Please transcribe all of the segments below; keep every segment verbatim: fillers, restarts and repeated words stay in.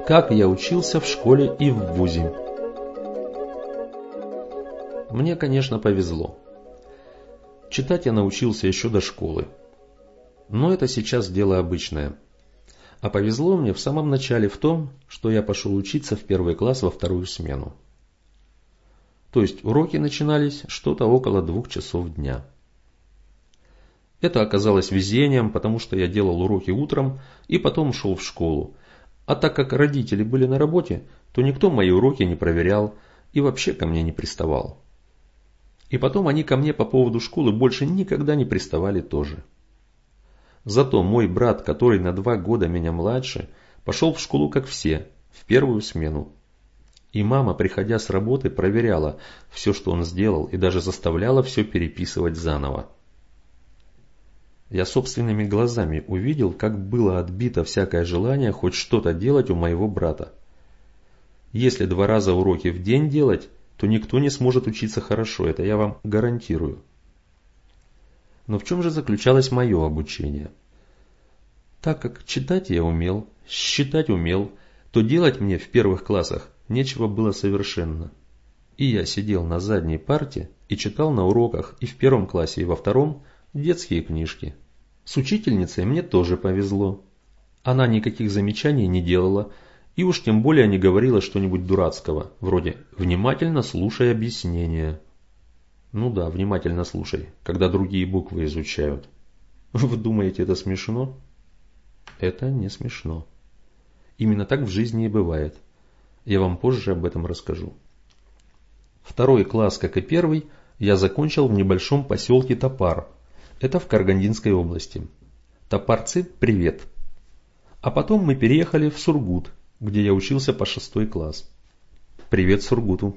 Как я учился в школе и в вузе. Мне, конечно, повезло. Читать я научился еще до школы. Но это сейчас дело обычное. А повезло мне в самом начале в том, что я пошел учиться в первый класс во вторую смену. То есть уроки начинались что-то около двух часов дня. Это оказалось везением, потому что я делал уроки утром и потом шел в школу. А так как родители были на работе, то никто мои уроки не проверял и вообще ко мне не приставал. И потом они ко мне по поводу школы больше никогда не приставали тоже. Зато мой брат, который на два года меня младше, пошел в школу как все, в первую смену. И мама, приходя с работы, проверяла все, что он сделал, и даже заставляла все переписывать заново. Я собственными глазами увидел, как было отбито всякое желание хоть что-то делать у моего брата. Если два раза уроки в день делать, то никто не сможет учиться хорошо, это я вам гарантирую. Но в чем же заключалось мое обучение? Так как читать я умел, считать умел, то делать мне в первых классах нечего было совершенно. И я сидел на задней парте и читал на уроках и в первом классе, и во втором детские книжки. С учительницей мне тоже повезло. Она никаких замечаний не делала, и уж тем более не говорила что-нибудь дурацкого, вроде «внимательно слушай объяснение». Ну да, внимательно слушай, когда другие буквы изучают. Вы думаете, это смешно? Это не смешно. Именно так в жизни и бывает. Я вам позже об этом расскажу. Второй класс, как и первый, я закончил в небольшом поселке Топар. Это в Карагандинской области. Топарцы, привет. А потом мы переехали в Сургут, где я учился по шестой класс. Привет Сургуту.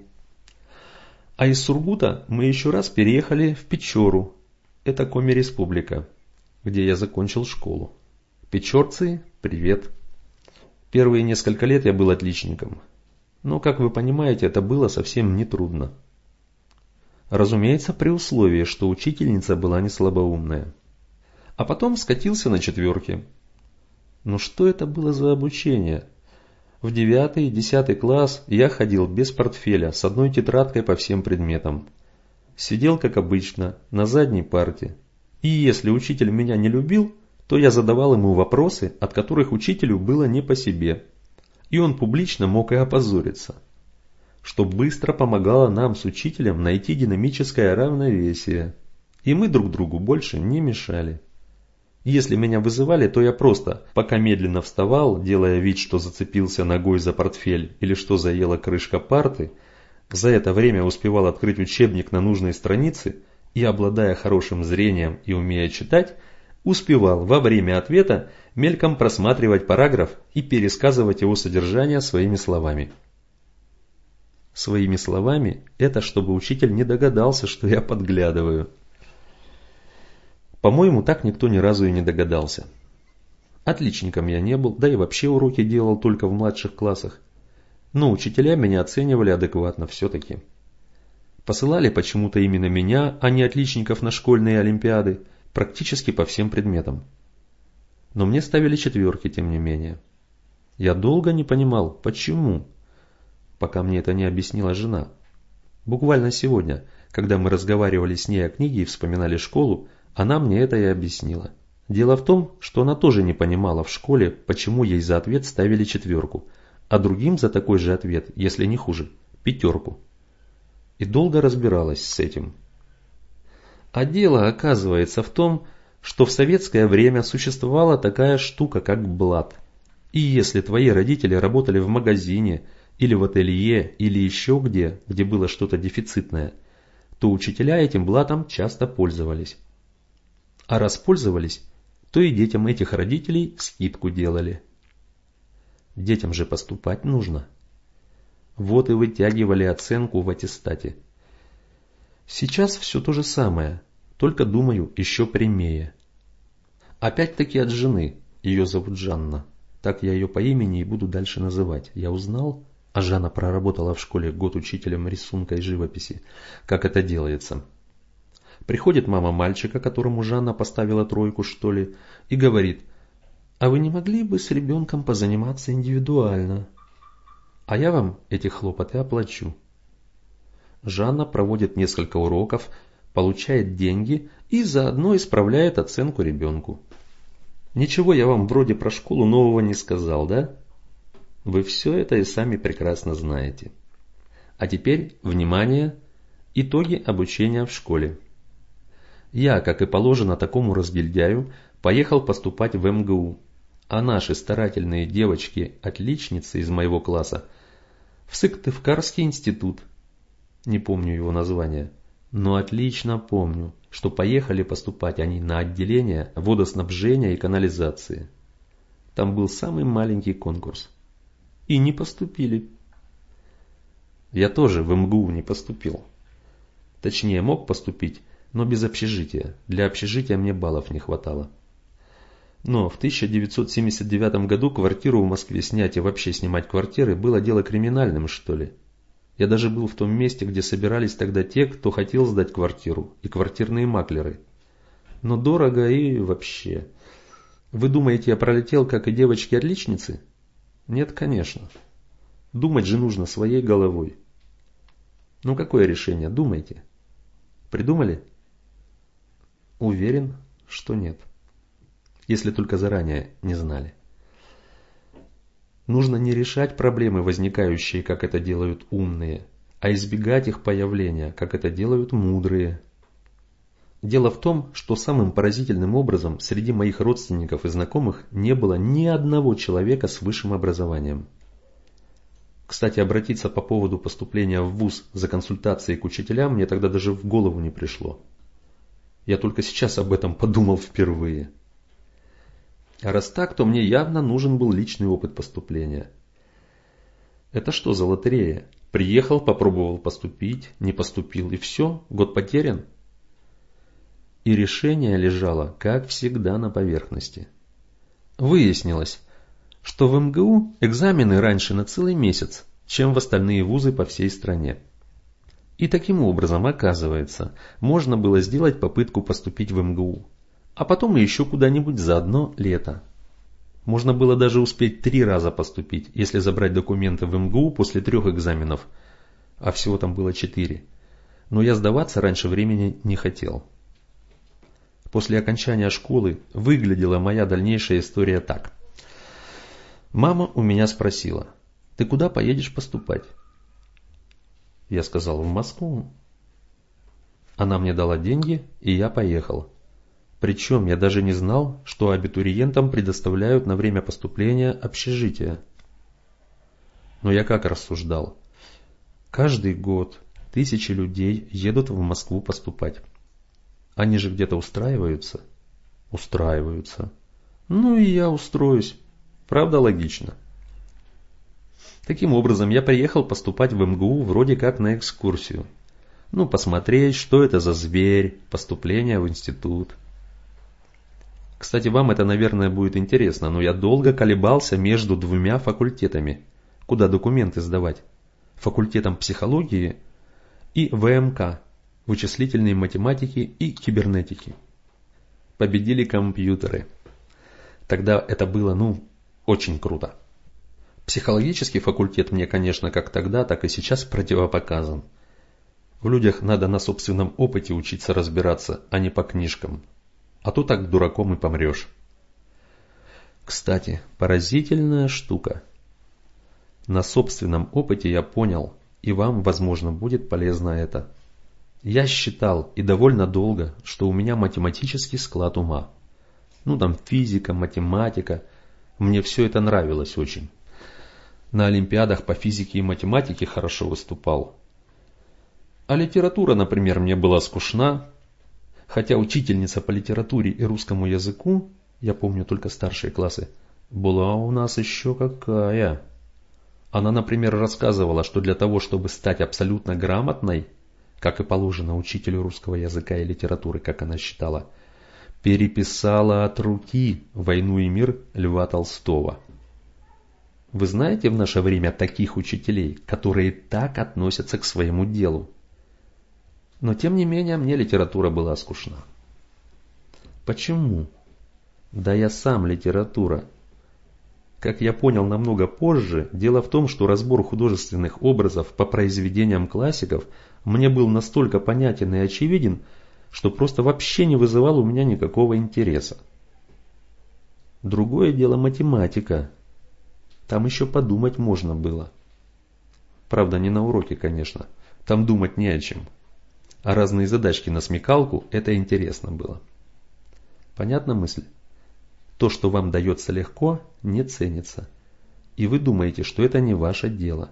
А из Сургута мы еще раз переехали в Печору. Это Коми-республика, где я закончил школу. Печорцы, привет. Первые несколько лет я был отличником. Но, как вы понимаете, это было совсем не трудно. Разумеется, при условии, что учительница была не слабоумная. А потом скатился на четверки. Но что это было за обучение? В девятый и десятый класс я ходил без портфеля, с одной тетрадкой по всем предметам. Сидел, как обычно, на задней парте. И если учитель меня не любил, то я задавал ему вопросы, от которых учителю было не по себе. И он публично мог и опозориться. Что быстро помогало нам с учителем найти динамическое равновесие. И мы друг другу больше не мешали. Если меня вызывали, то я просто, пока медленно вставал, делая вид, что зацепился ногой за портфель или что заела крышка парты, за это время успевал открыть учебник на нужной странице и, обладая хорошим зрением и умея читать, успевал во время ответа мельком просматривать параграф и пересказывать его содержание своими словами. Своими словами – это чтобы учитель не догадался, что я подглядываю. По-моему, так никто ни разу и не догадался. Отличником я не был, да и вообще уроки делал только в младших классах. Но учителя меня оценивали адекватно все-таки. Посылали почему-то именно меня, а не отличников на школьные олимпиады, практически по всем предметам. Но мне ставили четверки, тем не менее. Я долго не понимал, почему, пока мне это не объяснила жена. Буквально сегодня, когда мы разговаривали с ней о книге и вспоминали школу, она мне это и объяснила. Дело в том, что она тоже не понимала в школе, почему ей за ответ ставили четверку, а другим за такой же ответ, если не хуже, пятерку. И долго разбиралась с этим. А дело оказывается в том, что в советское время существовала такая штука, как блат. И если твои родители работали в магазине, или в ателье, или еще где, где было что-то дефицитное, то учителя этим блатом часто пользовались. А раз пользовались, то и детям этих родителей скидку делали. Детям же поступать нужно. Вот и вытягивали оценку в аттестате. Сейчас все то же самое, только, думаю, еще прямее. Опять-таки от жены, ее зовут Жанна. Так я ее по имени и буду дальше называть. Я узнал, а Жанна проработала в школе год учителем рисунка и живописи, как это делается. Приходит мама мальчика, которому Жанна поставила тройку, что ли, и говорит: «А вы не могли бы с ребенком позаниматься индивидуально? а я вам эти хлопоты оплачу. Жанна проводит несколько уроков, получает деньги и заодно исправляет оценку ребенку. Ничего я вам вроде про школу нового не сказал, да? Вы все это и сами прекрасно знаете. А теперь, внимание, итоги обучения в школе. Я, как и положено такому разгильдяю, поехал поступать в эм гэ у, а наши старательные девочки-отличницы из моего класса в Сыктывкарский институт. Не помню его название, но отлично помню, что поехали поступать они на отделение водоснабжения и канализации. Там был самый маленький конкурс. И не поступили. Я тоже в эм гэ у не поступил. Точнее, мог поступить, но без общежития. Для общежития мне баллов не хватало. Но в тысяча девятьсот семьдесят девятом году квартиру в Москве снять и вообще снимать квартиры было дело криминальным, что ли. Я даже был в том месте, где собирались тогда те, кто хотел сдать квартиру, и квартирные маклеры. Но дорого и вообще. Вы думаете, я пролетел, как и девочки-отличницы? Нет, конечно. Думать же нужно своей головой. Ну какое решение? Думайте. Придумали? Уверен, что нет. Если только заранее не знали. Нужно не решать проблемы, возникающие, как это делают умные, а избегать их появления, как это делают мудрые. Дело в том, что самым поразительным образом среди моих родственников и знакомых не было ни одного человека с высшим образованием. Кстати, обратиться по поводу поступления в вуз за консультацией к учителям мне тогда даже в голову не пришло. Я только сейчас об этом подумал впервые. А раз так, то мне явно нужен был личный опыт поступления. Это что за лотерея? Приехал, попробовал поступить, не поступил и все, год потерян? И решение лежало, как всегда, на поверхности. Выяснилось, что в эм гэ у экзамены раньше на целый месяц, чем в остальные вузы по всей стране. И таким образом, оказывается, можно было сделать попытку поступить в эм гэ у. А потом и еще куда-нибудь за одно лето. Можно было даже успеть три раза поступить, если забрать документы в эм гэ у после трех экзаменов, а всего там было четыре. Но я сдаваться раньше времени не хотел. После окончания школы выглядела моя дальнейшая история так. Мама у меня спросила: «Ты куда поедешь поступать?» Я сказал: «В Москву». Она мне дала деньги, и я поехал. Причем я даже не знал, что абитуриентам предоставляют на время поступления общежитие. Но я как рассуждал. Каждый год тысячи людей едут в Москву поступать. Они же где-то устраиваются? Устраиваются. Ну и я устроюсь. Правда, логично? Таким образом, я приехал поступать в эм гэ у вроде как на экскурсию. Ну, посмотреть, что это за зверь, поступление в институт. Кстати, вам это, наверное, будет интересно, но я долго колебался между двумя факультетами, куда документы сдавать. Факультетом психологии и вэ эм ка, вычислительной математики и кибернетики. Победили компьютеры. Тогда это было, ну, очень круто. Психологический факультет мне, конечно, как тогда, так и сейчас противопоказан. В людях надо на собственном опыте учиться разбираться, а не по книжкам. А то так дураком и помрешь. Кстати, поразительная штука. На собственном опыте я понял, и вам, возможно, будет полезно это. Я считал, и довольно долго, что у меня математический склад ума. Ну там физика, математика. Мне все это нравилось очень. На олимпиадах по физике и математике хорошо выступал. А литература, например, мне была скучна. Хотя учительница по литературе и русскому языку, я помню только старшие классы, была у нас еще какая. Она, например, рассказывала, что для того, чтобы стать абсолютно грамотной, как и положено учителю русского языка и литературы, как она считала, переписала от руки «Войну и мир» Льва Толстого. Вы знаете в наше время таких учителей, которые так относятся к своему делу? Но тем не менее мне литература была скучна. Почему? Да я сам литература. Как я понял намного позже, дело в том, что разбор художественных образов по произведениям классиков мне был настолько понятен и очевиден, что просто вообще не вызывал у меня никакого интереса. Другое дело математика. Там еще подумать можно было. Правда, не на уроке, конечно. Там думать не о чем. А разные задачки на смекалку – это интересно было. Понятна мысль? То, что вам дается легко, не ценится. И вы думаете, что это не ваше дело.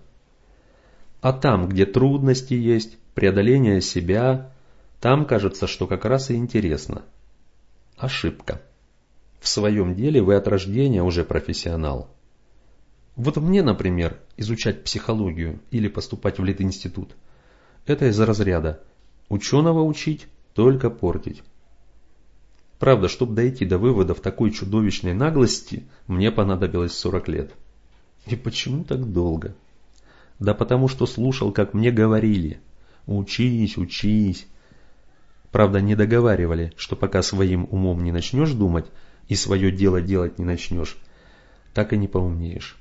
А там, где трудности есть, преодоление себя, там кажется, что как раз и интересно. Ошибка. В своем деле вы от рождения уже профессионал. Вот мне, например, изучать психологию или поступать в Литинститут – это из разряда ученого учить, только портить. Правда, чтобы дойти до выводов такой чудовищной наглости, мне понадобилось сорок лет. И почему так долго? Да потому что слушал, как мне говорили. Учись, учись. Правда, не договаривали, что пока своим умом не начнешь думать и свое дело делать не начнешь, так и не поумнеешь.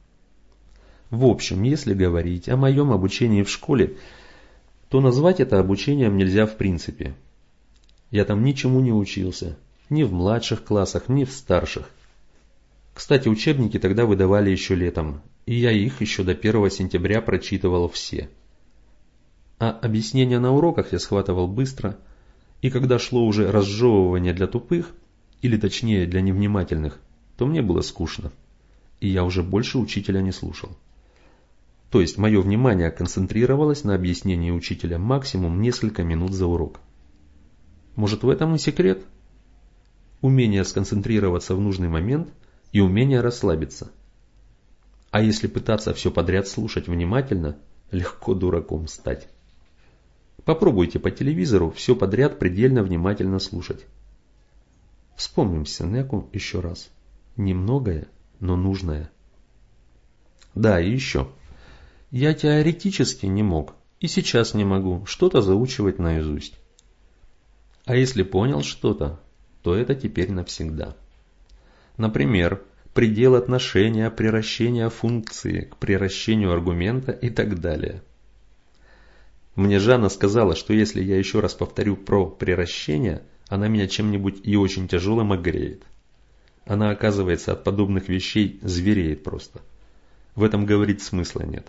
В общем, если говорить о моем обучении в школе, то назвать это обучением нельзя в принципе. Я там ничему не учился, ни в младших классах, ни в старших. Кстати, учебники тогда выдавали еще летом, и я их еще до первого сентября прочитывал все. А объяснения на уроках я схватывал быстро, и когда шло уже разжевывание для тупых, или точнее для невнимательных, то мне было скучно, и я уже больше учителя не слушал. То есть мое внимание концентрировалось на объяснении учителя максимум несколько минут за урок. Может, в этом и секрет? Умение сконцентрироваться в нужный момент и умение расслабиться. А если пытаться все подряд слушать внимательно, легко дураком стать. Попробуйте по телевизору все подряд предельно внимательно слушать. Вспомним Сенеку еще раз. Немногое, но нужное. Да, и еще. Я теоретически не мог, и сейчас не могу, что-то заучивать наизусть. А если понял что-то, то это теперь навсегда. Например, предел отношения, приращения функции к приращению аргумента и так далее. Мне Жанна сказала, что если я еще раз повторю про приращение, она меня чем-нибудь и очень тяжелым огреет. Она, оказывается, от подобных вещей звереет просто. В этом, говорить, смысла нет.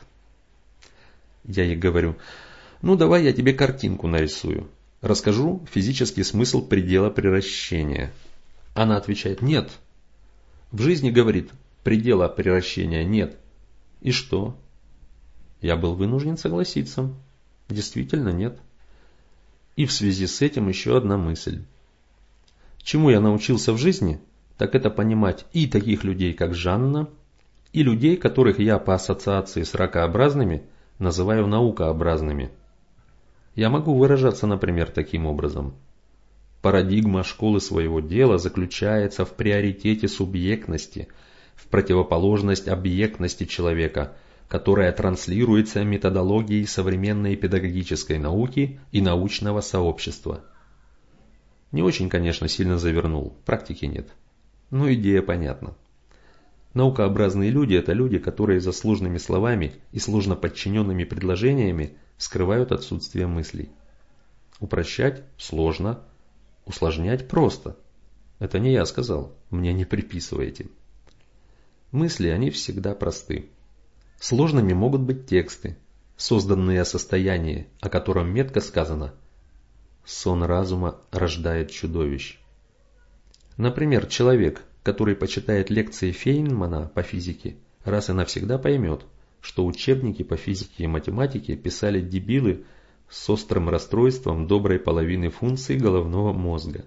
Я ей говорю, ну давай я тебе картинку нарисую. Расскажу физический смысл предела приращения. Она отвечает, нет. В жизни, говорит, предела приращения нет. И что? Я был вынужден согласиться. Действительно нет. И в связи с этим еще одна мысль. Чему я научился в жизни, так это понимать и таких людей, как Жанна, и людей, которых я по ассоциации с ракообразными называю наукообразными. Я могу выражаться, например, таким образом. Парадигма школы своего дела заключается в приоритете субъектности, в противоположность объектности человека, которая транслируется методологией современной педагогической науки и научного сообщества. Не очень, конечно, сильно завернул, практики нет. Но идея понятна. Наукообразные люди – это люди, которые за сложными словами и сложно подчиненными предложениями скрывают отсутствие мыслей. Упрощать сложно, усложнять просто. Это не я сказал, мне не приписывайте. Мысли, они всегда просты. Сложными могут быть тексты, созданные о состоянии, о котором метко сказано «сон разума рождает чудовищ». Например, человек, который почитает лекции Фейнмана по физике, раз и навсегда поймет, что учебники по физике и математике писали дебилы с острым расстройством доброй половины функций головного мозга.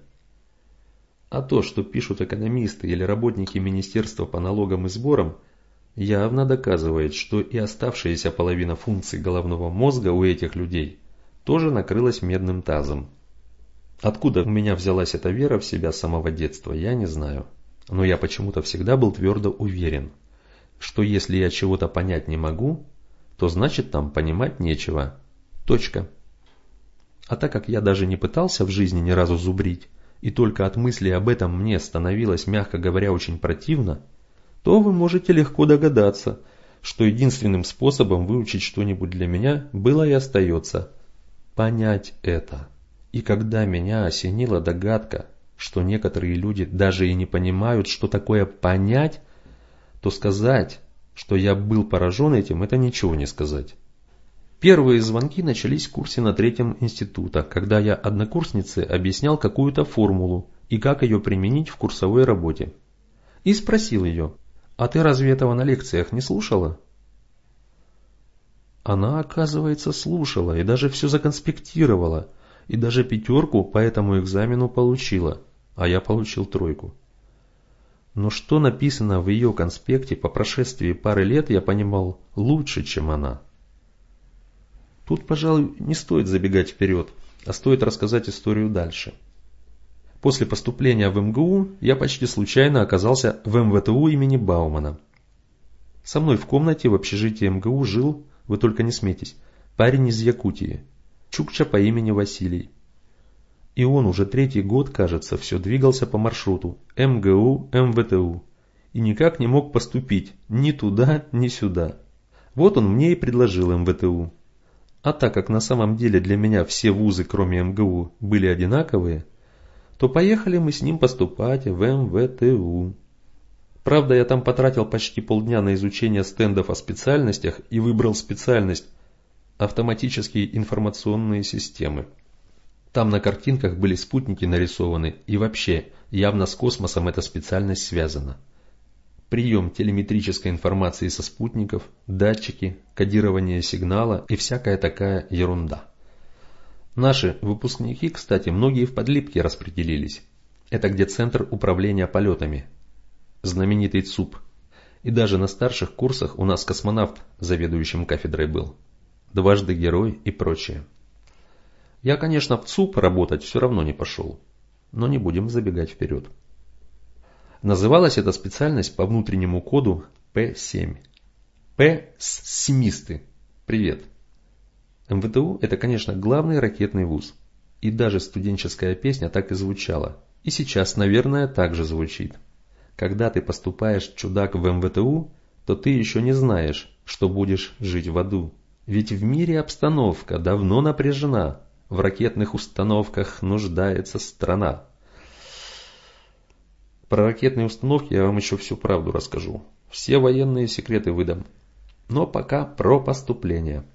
А то, что пишут экономисты или работники Министерства по налогам и сборам, явно доказывает, что и оставшаяся половина функций головного мозга у этих людей тоже накрылась медным тазом. Откуда у меня взялась эта вера в себя с самого детства, я не знаю. Но я почему-то всегда был твердо уверен, что если я чего-то понять не могу, то значит там понимать нечего. Точка. А так как я даже не пытался в жизни ни разу зубрить, и только от мысли об этом мне становилось, мягко говоря, очень противно, то вы можете легко догадаться, что единственным способом выучить что-нибудь для меня было и остается понять это. И когда меня осенила догадка, что некоторые люди даже и не понимают, что такое понять, то сказать, что я был поражен этим, это ничего не сказать. Первые звонки начались в курсе на третьем института, когда я однокурснице объяснял какую-то формулу и как ее применить в курсовой работе. И спросил ее: «А ты разве этого на лекциях не слушала?» Она, оказывается, слушала и даже все законспектировала, и даже пятерку по этому экзамену получила, а я получил тройку. Но что написано в ее конспекте по прошествии пары лет, я понимал лучше, чем она. Тут, пожалуй, не стоит забегать вперед, а стоит рассказать историю дальше. После поступления в эм гэ у я почти случайно оказался в эм вэ тэ у имени Баумана. Со мной в комнате в общежитии эм гэ у жил, вы только не смейтесь, парень из Якутии, чукча по имени Василий. И он уже третий год, кажется, все двигался по маршруту эм гэ у эм вэ тэ у и никак не мог поступить ни туда, ни сюда. Вот он мне и предложил эм вэ тэ у. А так как на самом деле для меня все вузы, кроме эм гэ у, были одинаковые, то поехали мы с ним поступать в эм вэ тэ у. Правда, я там потратил почти полдня на изучение стендов о специальностях и выбрал специальность «Автоматические информационные системы». Там на картинках были спутники нарисованы, и вообще явно с космосом эта специальность связана. Прием телеметрической информации со спутников, датчики, кодирование сигнала и всякая такая ерунда. Наши выпускники, кстати, многие в Подлипке распределились. Это где центр управления полетами, знаменитый ЦУП. И даже на старших курсах у нас космонавт заведующим кафедрой был. Дважды герой и прочее. Я, конечно, в ЦУП работать все равно не пошел, но не будем забегать вперед. Называлась эта специальность по внутреннему коду пэ семь. П-семисты. Привет. эм вэ тэ у – это, конечно, главный ракетный вуз. И даже студенческая песня так и звучала. И сейчас, наверное, так же звучит. Когда ты поступаешь, чудак, в эм вэ тэ у, то ты еще не знаешь, что будешь жить в аду. Ведь в мире обстановка давно напряжена. В ракетных установках нуждается страна. Про ракетные установки я вам еще всю правду расскажу. Все военные секреты выдам. Но пока про поступление.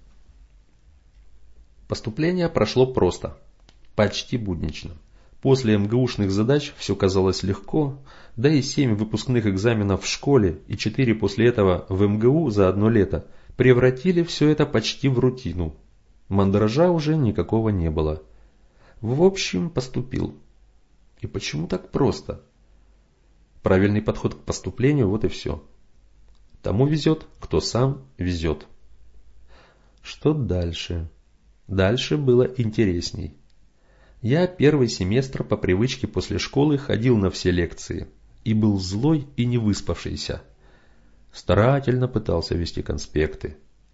Поступление прошло просто. Почти буднично. После эм гэ у-шных задач все казалось легко, да и семь выпускных экзаменов в школе и четыре после этого в эм гэ у за одно лето превратили все это почти в рутину. Мандража уже никакого не было. В общем, поступил. И почему так просто? Правильный подход к поступлению, вот и все. Тому везет, кто сам везет. Что дальше? Дальше было интересней. Я первый семестр по привычке после школы ходил на все лекции и был злой и не выспавшийся. Старательно пытался вести конспекты.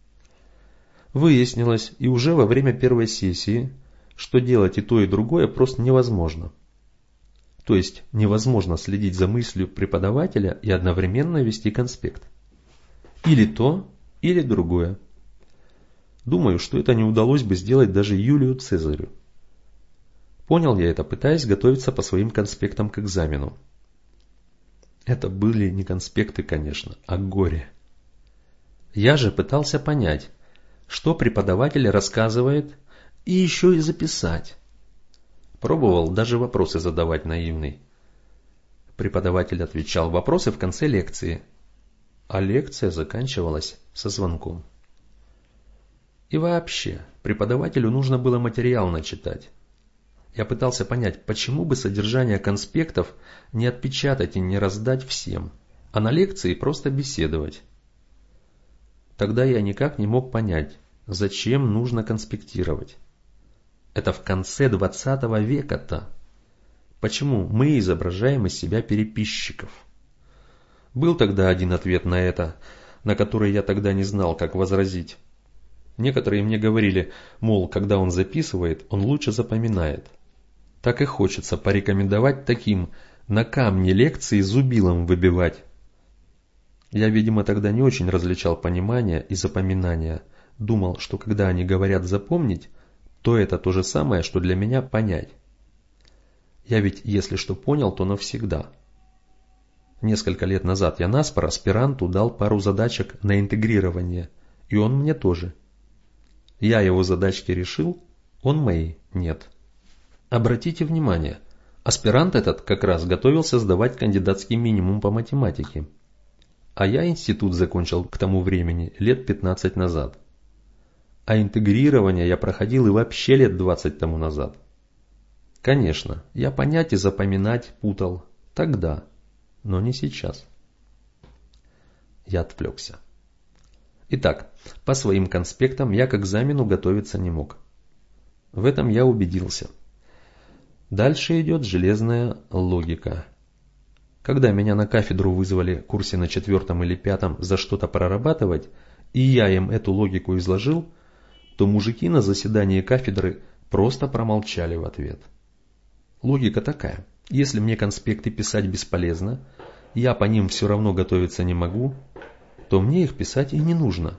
Выяснилось, и уже во время первой сессии, что делать и то, и другое просто невозможно. То есть невозможно следить за мыслью преподавателя и одновременно вести конспект. Или то, или другое. Думаю, что это не удалось бы сделать даже Юлию Цезарю. Понял я это, пытаясь готовиться по своим конспектам к экзамену. Это были не конспекты, конечно, а горе. Я же пытался понять, что преподаватель рассказывает, и еще и записать. Пробовал даже вопросы задавать наивный. Преподаватель отвечал вопросы в конце лекции, а лекция заканчивалась со звонком. И вообще, преподавателю нужно было материал начитать. Я пытался понять, почему бы содержание конспектов не отпечатать и не раздать всем, а на лекции просто беседовать. Тогда я никак не мог понять, зачем нужно конспектировать. Это в конце двадцатого века-то. Почему мы изображаем из себя переписчиков? Был тогда один ответ на это, на который я тогда не знал, как возразить. Некоторые мне говорили, мол, когда он записывает, он лучше запоминает. Так и хочется порекомендовать таким на камне лекции зубилом выбивать. Я, видимо, тогда не очень различал понимание и запоминание, думал, что когда они говорят «запомнить», то это то же самое, что для меня «понять». Я ведь, если что понял, то навсегда. Несколько лет назад я наспор аспиранту дал пару задачек на интегрирование, и он мне тоже. Я его задачки решил, он мои нет. Обратите внимание, аспирант этот как раз готовился сдавать кандидатский минимум по математике. А я институт закончил к тому времени лет пятнадцать назад. А интегрирование я проходил и вообще лет двадцать тому назад. Конечно, я понять и запоминать путал тогда, но не сейчас. Я отвлекся. Итак, по своим конспектам я к экзамену готовиться не мог. В этом я убедился. Дальше идет железная логика. Когда меня на кафедру вызвали в курсе на четвертом или пятом за что-то прорабатывать, и я им эту логику изложил, то мужики на заседании кафедры просто промолчали в ответ. Логика такая: если мне конспекты писать бесполезно, я по ним все равно готовиться не могу, то мне их писать и не нужно.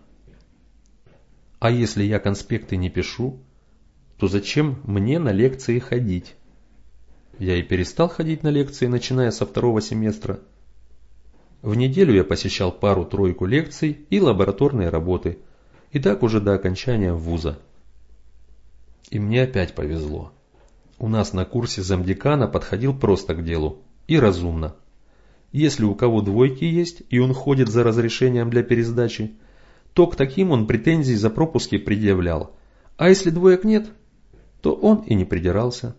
А если я конспекты не пишу, то зачем мне на лекции ходить? Я и перестал ходить на лекции, начиная со второго семестра. В неделю я посещал пару-тройку лекций и лабораторные работы, и так уже до окончания вуза. И мне опять повезло. У нас на курсе замдекана подходил просто к делу и разумно. Если у кого двойки есть и он ходит за разрешением для пересдачи, то к таким он претензий за пропуски предъявлял, а если двоек нет, то он и не придирался.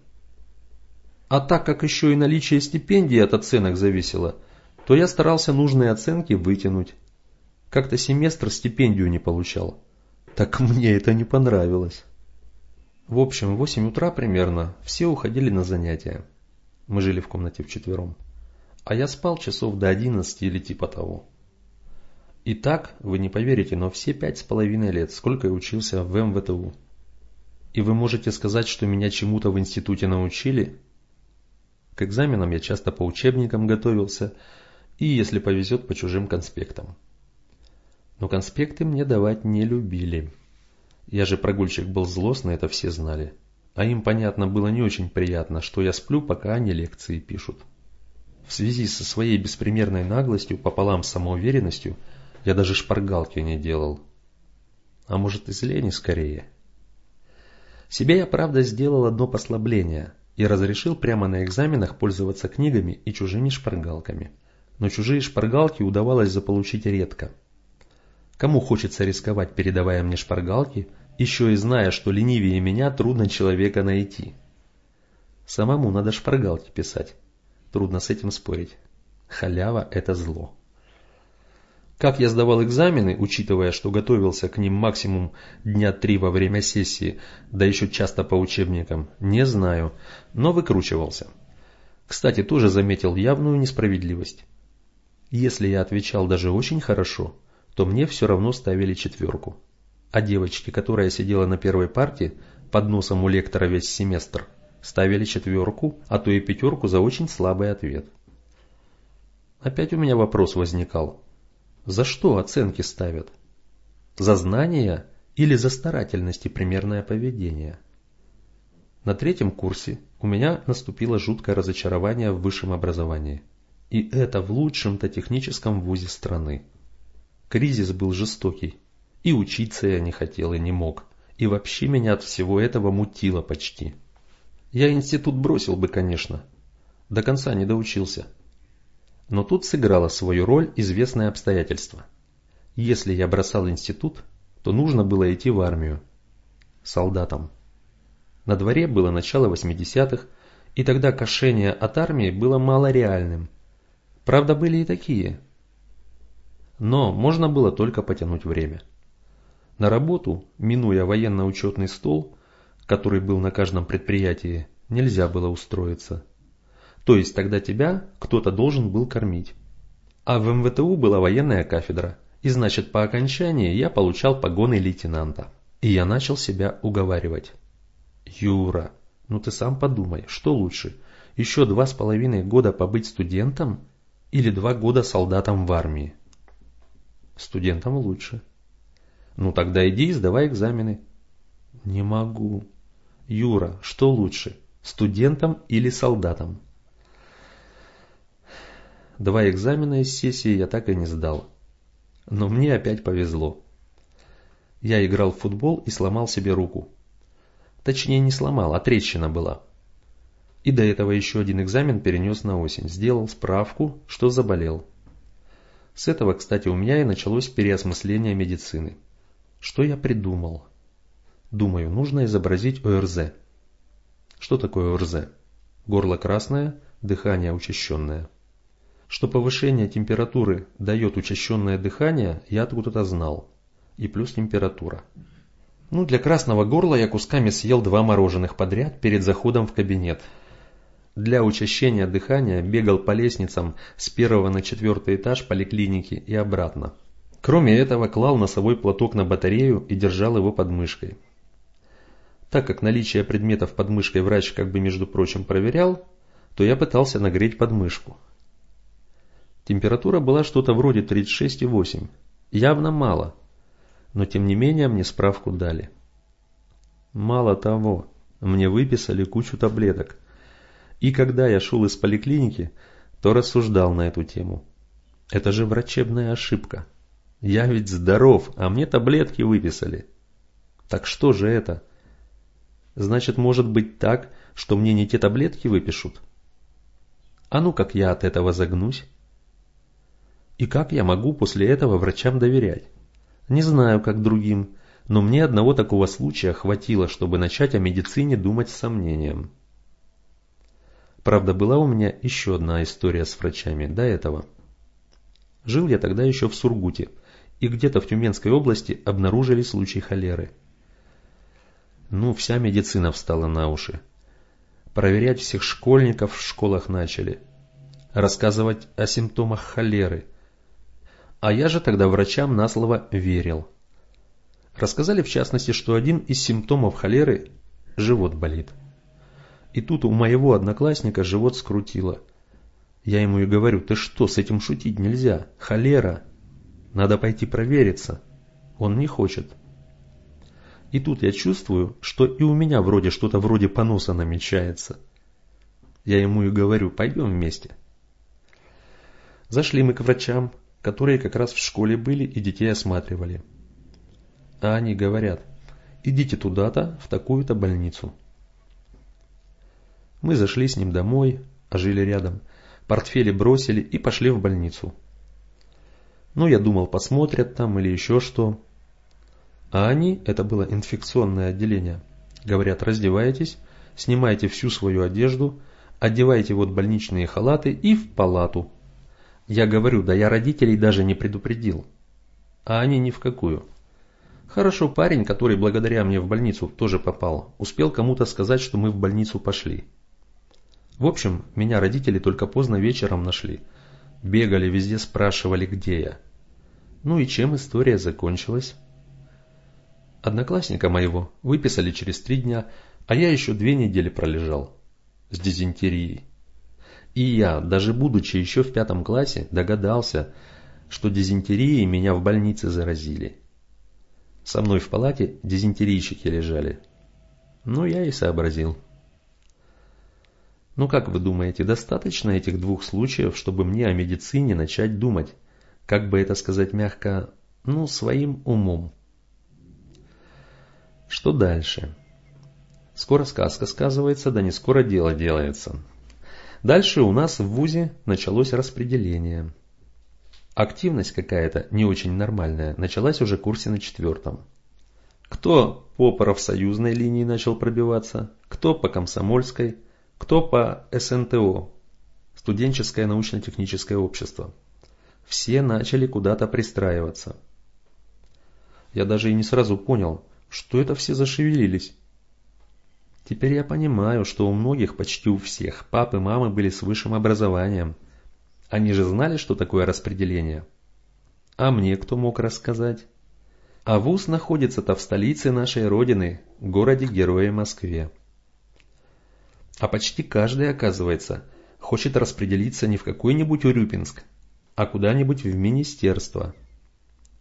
А так как еще и наличие стипендий от оценок зависело, то я старался нужные оценки вытянуть. Как-то семестр стипендию не получал. Так мне это не понравилось. В общем, в восемь утра примерно все уходили на занятия. Мы жили в комнате вчетвером. А я спал часов до одиннадцати или типа того. И так, вы не поверите, но все пять с половиной лет, сколько я учился в эм вэ тэ у. И вы можете сказать, что меня чему-то в институте научили? К экзаменам я часто по учебникам готовился и, если повезет, по чужим конспектам. Но конспекты мне давать не любили. Я же прогульщик был злостный, это все знали. А им, понятно, было не очень приятно, что я сплю, пока они лекции пишут. В связи со своей беспримерной наглостью пополам с самоуверенностью я даже шпаргалки не делал. А может, из лени скорее. Себе я, правда, сделал одно послабление и разрешил прямо на экзаменах пользоваться книгами и чужими шпаргалками. Но чужие шпаргалки удавалось заполучить редко. Кому хочется рисковать, передавая мне шпаргалки, еще и зная, что ленивее меня трудно человека найти? Самому надо шпаргалки писать. Трудно с этим спорить. Халява – это зло. Как я сдавал экзамены, учитывая, что готовился к ним максимум дня три во время сессии, да еще часто по учебникам, не знаю, но выкручивался. Кстати, тоже заметил явную несправедливость. Если я отвечал даже очень хорошо, то мне все равно ставили четверку. А девочке, которая сидела на первой парте, под носом у лектора весь семестр, ставили четверку, а то и пятерку за очень слабый ответ. Опять у меня вопрос возникал. За что оценки ставят? За знания или за старательность и примерное поведение? На третьем курсе у меня наступило жуткое разочарование в высшем образовании. И это в лучшем-то техническом вузе страны. Кризис был жестокий, и учиться я не хотел и не мог, и вообще меня от всего этого мутило почти. Я институт бросил бы, конечно, до конца не доучился. Но тут сыграло свою роль известное обстоятельство. Если я бросал институт, то нужно было идти в армию. Солдатом. На дворе было начало восьмидесятых, и тогда кошение от армии было малореальным. Правда, были и такие. Но можно было только потянуть время. На работу, минуя военно-учетный стол, который был на каждом предприятии, нельзя было устроиться. То есть тогда тебя кто-то должен был кормить. А в эм вэ тэ у была военная кафедра, и значит по окончании я получал погоны лейтенанта. И я начал себя уговаривать. Юра, ну ты сам подумай, что лучше, еще два с половиной года побыть студентом или два года солдатом в армии? Студентам лучше. Ну тогда иди и сдавай экзамены. Не могу. Юра, что лучше, студентам или солдатам? Два экзамена из сессии я так и не сдал. Но мне опять повезло. Я играл в футбол и сломал себе руку. Точнее, не сломал, а трещина была. И до этого еще один экзамен перенес на осень. Сделал справку, что заболел. С этого, кстати, у меня и началось переосмысление медицины. Что я придумал? Думаю, нужно изобразить ОРЗ. Что такое ОРЗ? Горло красное, дыхание учащенное. Что повышение температуры дает учащенное дыхание, я откуда-то знал. И плюс температура. Ну, для красного горла я кусками съел два мороженых подряд перед заходом в кабинет. Для учащения дыхания бегал по лестницам с первого на четвертый этаж поликлиники и обратно. Кроме этого, клал носовой платок на батарею и держал его под мышкой. Так как наличие предметов под мышкой врач как бы между прочим проверял, то я пытался нагреть подмышку. Температура была что-то вроде тридцать шесть и восемь. Явно мало, но тем не менее мне справку дали. Мало того, мне выписали кучу таблеток. И когда я шел из поликлиники, то рассуждал на эту тему. Это же врачебная ошибка. Я ведь здоров, а мне таблетки выписали. Так что же это? Значит, может быть так, что мне не те таблетки выпишут? А ну как я от этого загнусь? И как я могу после этого врачам доверять? Не знаю, как другим, но мне одного такого случая хватило, чтобы начать о медицине думать с сомнением. Правда, была у меня еще одна история с врачами до этого. Жил я тогда еще в Сургуте, и где-то в Тюменской области обнаружили случай холеры. Ну, вся медицина встала на уши. Проверять всех школьников в школах начали. Рассказывать о симптомах холеры. А я же тогда врачам на слово верил. Рассказали в частности, что один из симптомов холеры – живот болит. И тут у моего одноклассника живот скрутило. Я ему и говорю: ты что, с этим шутить нельзя, холера. Надо пойти провериться. Он не хочет. И тут я чувствую, что и у меня вроде что-то вроде поноса намечается. Я ему и говорю: пойдем вместе. Зашли мы к врачам, которые как раз в школе были и детей осматривали. А они говорят: идите туда-то, в такую-то больницу. Мы зашли с ним домой, а жили рядом, портфели бросили и пошли в больницу. Ну, я думал, посмотрят там или еще что. А они, это было инфекционное отделение, говорят: раздевайтесь, снимайте всю свою одежду, одевайте вот больничные халаты и в палату. Я говорю: да я родителей даже не предупредил. А они ни в какую. Хорошо, парень, который благодаря мне в больницу тоже попал, успел кому-то сказать, что мы в больницу пошли. В общем, меня родители только поздно вечером нашли. Бегали везде, спрашивали, где я. Ну и чем история закончилась? Одноклассника моего выписали через три дня, а я еще две недели пролежал. С дизентерией. И я, даже будучи еще в пятом классе, догадался, что дизентерией меня в больнице заразили. Со мной в палате дизентерийщики лежали. Ну, я и сообразил. Ну, как вы думаете, достаточно этих двух случаев, чтобы мне о медицине начать думать, как бы это сказать мягко, ну, своим умом? Что дальше? Скоро сказка сказывается, да не скоро дело делается. Дальше у нас в вузе началось распределение. Активность какая-то не очень нормальная началась уже в курсе на четвертом. Кто по профсоюзной линии начал пробиваться, кто по комсомольской, кто по эс эн тэ о, студенческое научно-техническое общество. Все начали куда-то пристраиваться. Я даже и не сразу понял, что это все зашевелились. Теперь я понимаю, что у многих, почти у всех, папы и мамы были с высшим образованием. Они же знали, что такое распределение. А мне кто мог рассказать? А вуз находится-то в столице нашей родины, городе-герое Москве. А почти каждый, оказывается, хочет распределиться не в какой-нибудь Урюпинск, а куда-нибудь в министерство.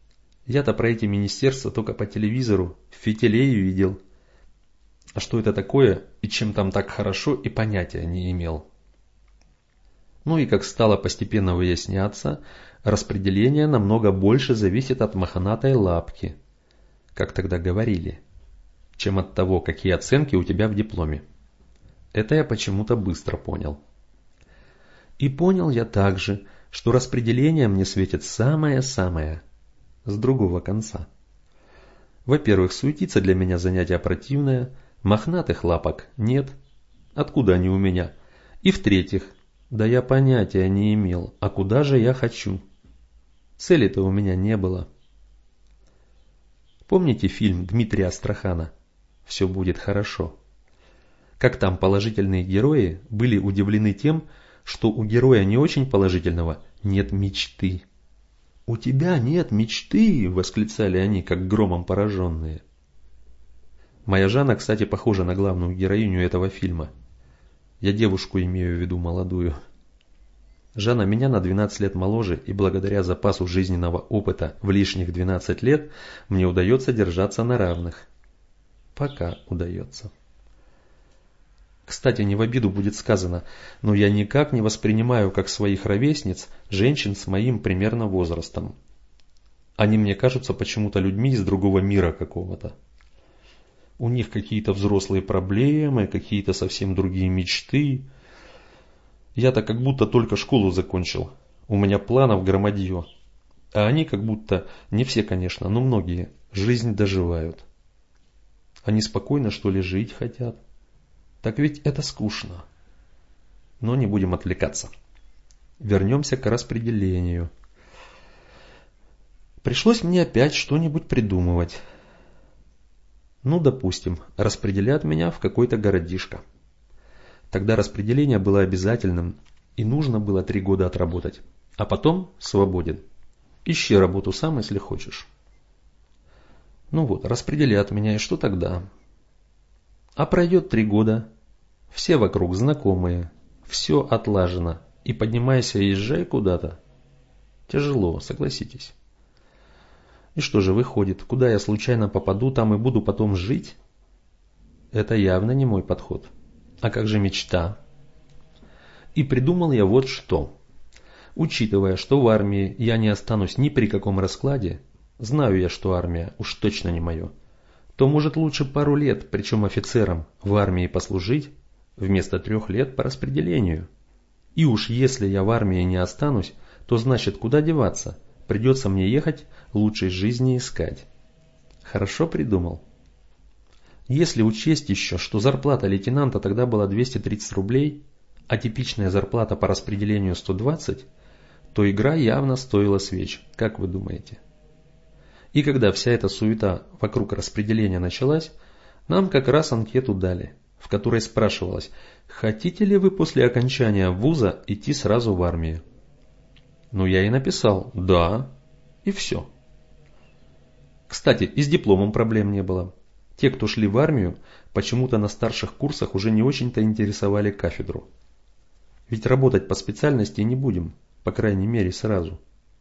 Я-то про эти министерства только по телевизору, в Фитилее видел. А что это такое и чем там так хорошо, и понятия не имел. Ну и как стало постепенно выясняться, распределение намного больше зависит от мохнатой лапки, как тогда говорили, чем от того, какие оценки у тебя в дипломе. Это я почему-то быстро понял. И понял я также, что распределение мне светит самое-самое с другого конца. Во-первых, суетиться для меня занятие противное, мохнатых лапок нет, откуда они у меня? И в-третьих, да я понятия не имел, а куда же я хочу? Цели-то у меня не было. Помните фильм Дмитрия Астрахана «Все будет хорошо»? Как там положительные герои были удивлены тем, что у героя не очень положительного нет мечты. «У тебя нет мечты!» – восклицали они, как громом пораженные. Моя Жанна, кстати, похожа на главную героиню этого фильма. Я девушку имею в виду молодую. Жанна меня на двенадцать лет моложе, и благодаря запасу жизненного опыта в лишних двенадцать лет мне удается держаться на равных. Пока удается. Кстати, не в обиду будет сказано, но я никак не воспринимаю как своих ровесниц женщин с моим примерно возрастом. Они мне кажутся почему-то людьми из другого мира какого-то. У них какие-то взрослые проблемы, какие-то совсем другие мечты. Я-то как будто только школу закончил. У меня планов громадье. А они как будто, не все, конечно, но многие, жизнь доживают. Они спокойно, что ли, жить хотят. Так ведь это скучно. Но не будем отвлекаться. Вернемся к распределению. Пришлось мне опять что-нибудь придумывать. Ну, допустим, распределят меня в какой-то городишко. Тогда распределение было обязательным, и нужно было три года отработать. А потом свободен. Ищи работу сам, если хочешь. Ну вот, распределят меня, и что тогда? А пройдет три года. Все вокруг знакомые. Все отлажено. И поднимайся и езжай куда-то. Тяжело, согласитесь. И что же выходит, куда я случайно попаду, там и буду потом жить? Это явно не мой подход. А как же мечта? И придумал я вот что. Учитывая, что в армии я не останусь ни при каком раскладе, знаю я, что армия уж точно не мое, то может лучше пару лет, причем офицером, в армии послужить, вместо трех лет по распределению. И уж если я в армии не останусь, то значит куда деваться? Придется мне ехать, лучшей жизни искать. Хорошо придумал. Если учесть еще, что зарплата лейтенанта тогда была двести тридцать рублей, а типичная зарплата по распределению сто двадцать, то игра явно стоила свеч, как вы думаете? И когда вся эта суета вокруг распределения началась, нам как раз анкету дали, в которой спрашивалось, хотите ли вы после окончания вуза идти сразу в армию? Ну я и написал «да», и все. Кстати, и с дипломом проблем не было. Те, кто шли в армию, почему-то на старших курсах уже не очень-то интересовали кафедру. Ведь работать по специальности не будем, по крайней мере сразу.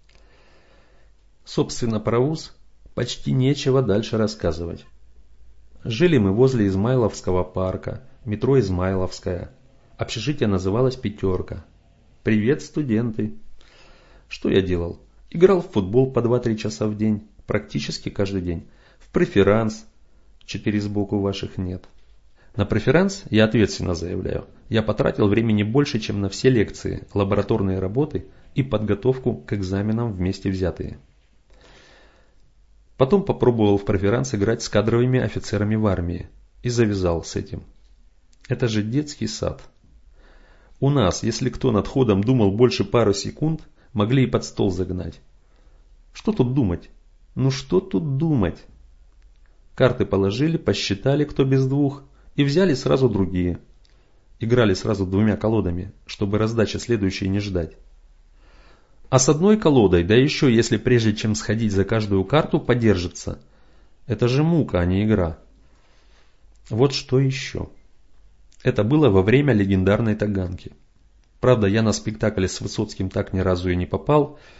Собственно, про вуз почти нечего дальше рассказывать. Жили мы возле Измайловского парка, метро Измайловская. Общежитие называлось «Пятерка». Привет, студенты! Что я делал? Играл в футбол по два-три часа в день, практически каждый день. В преферанс. Четыре сбоку ваших нет. На преферанс, я ответственно заявляю, я потратил времени больше, чем на все лекции, лабораторные работы и подготовку к экзаменам вместе взятые. Потом попробовал в преферанс играть с кадровыми офицерами в армии и завязал с этим. Это же детский сад. У нас, если кто над ходом думал больше пару секунд, могли и под стол загнать. Что тут думать? Ну что тут думать? Карты положили, посчитали, кто без двух, и взяли сразу другие. Играли сразу двумя колодами, чтобы раздачи следующей не ждать. А с одной колодой, да еще если прежде чем сходить за каждую карту подержится, это же мука, а не игра. Вот что еще. Это было во время легендарной Таганки. Правда, я на спектакль с Высоцким так ни разу и не попал.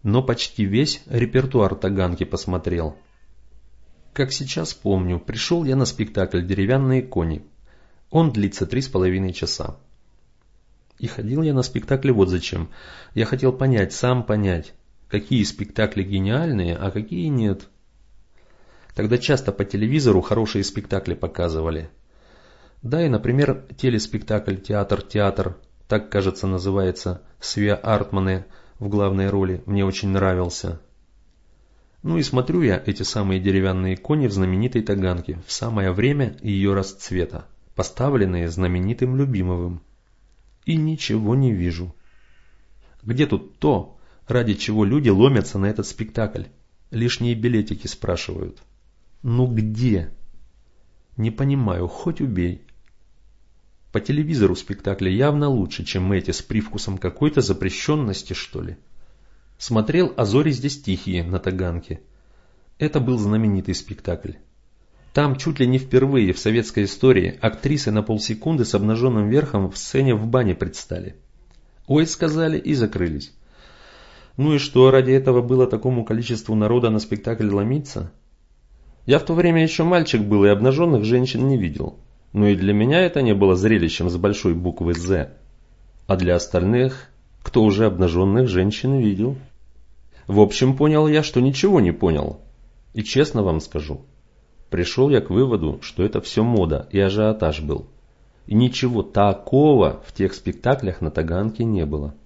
но почти весь репертуар Таганки посмотрел. Как сейчас помню, пришел я на спектакль «Деревянные кони». Он длится три с половиной часа. И ходил я на спектакль вот зачем. Я хотел понять, сам понять, какие спектакли гениальные, а какие нет. Тогда часто по телевизору хорошие спектакли показывали. Да и, например, телеспектакль «Театр-театр», так, кажется, называется, с Виа Артмане в главной роли, мне очень нравился. Ну и смотрю я эти самые «Деревянные кони» в знаменитой Таганке в самое время ее расцвета, поставленные знаменитым Любимовым. И ничего не вижу. Где тут то, ради чего люди ломятся на этот спектакль? Лишние билетики спрашивают. Ну где? Не понимаю, хоть убей. По телевизору спектакли явно лучше, чем эти с привкусом какой-то запрещенности, что ли. Смотрел «А зори здесь тихие» на Таганке. Это был знаменитый спектакль. Там чуть ли не впервые в советской истории актрисы на полсекунды с обнаженным верхом в сцене в бане предстали. Ой, сказали и закрылись. Ну и что, ради этого было такому количеству народа на спектакль ломиться? Я в то время еще мальчик был и обнаженных женщин не видел. Но и для меня это не было зрелищем с большой буквы «З». А для остальных, кто уже обнаженных женщин видел. В общем, понял я, что ничего не понял. И честно вам скажу, пришел я к выводу, что это все мода и ажиотаж был. И ничего такого в тех спектаклях на Таганке не было.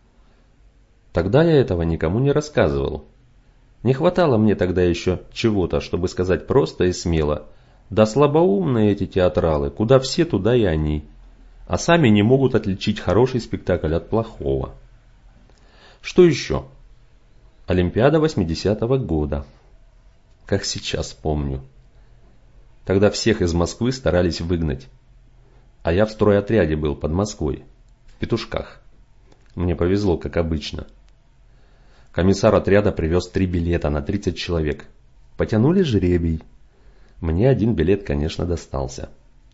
Тогда я этого никому не рассказывал. Не хватало мне тогда еще чего-то, чтобы сказать просто и смело: да слабоумные эти театралы, куда все, туда и они. А сами не могут отличить хороший спектакль от плохого. Что еще? Олимпиада восьмидесятого года. Как сейчас помню. Тогда всех из Москвы старались выгнать. А я в стройотряде был под Москвой, в Петушках. Мне повезло, как обычно. Комиссар отряда привез три билета на тридцать человек. Потянули жребий. Мне один билет, конечно, достался.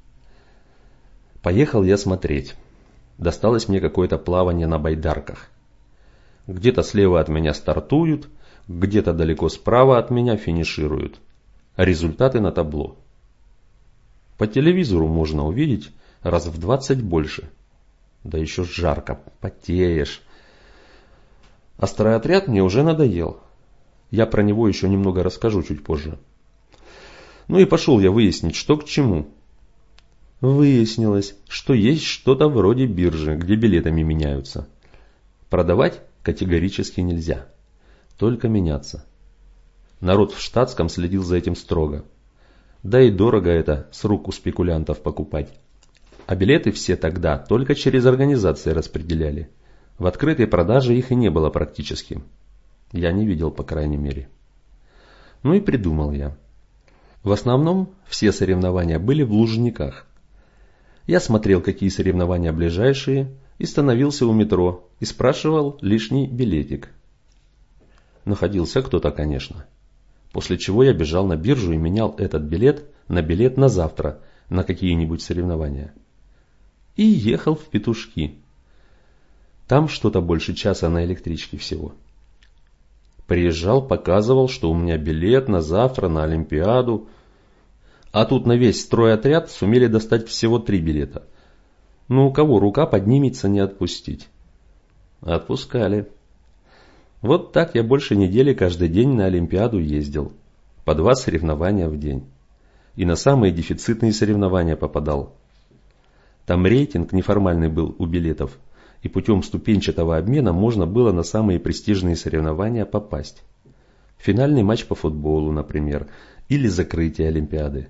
Поехал я смотреть. Досталось мне какое-то плавание на байдарках. Где-то слева от меня стартуют, где-то далеко справа от меня финишируют. Результаты на табло. По телевизору можно увидеть раз в двадцать больше. Да еще жарко, потеешь. А стройотряд мне уже надоел. Я про него еще немного расскажу чуть позже. Ну и пошел я выяснить, что к чему. Выяснилось, что есть что-то вроде биржи, где билетами меняются. Продавать категорически нельзя. Только меняться. Народ в штатском следил за этим строго. Да и дорого это с рук у спекулянтов покупать. А билеты все тогда только через организации распределяли. В открытой продаже их и не было практически. Я не видел, по крайней мере. Ну и придумал я. В основном все соревнования были в Лужниках. Я смотрел, какие соревнования ближайшие, и становился у метро и спрашивал лишний билетик. Находился кто-то, конечно. После чего я бежал на биржу и менял этот билет на билет на завтра, на какие-нибудь соревнования. И ехал в Петушки. Там что-то больше часа на электричке всего. Приезжал, показывал, что у меня билет на завтра на Олимпиаду. А тут на весь стройотряд сумели достать всего три билета. Ну у кого рука поднимется не отпустить? Отпускали. Вот так я больше недели каждый день на Олимпиаду ездил. По два соревнования в день. И на самые дефицитные соревнования попадал. Там рейтинг неформальный был у билетов. И путем ступенчатого обмена можно было на самые престижные соревнования попасть. Финальный матч по футболу, например, или закрытие Олимпиады.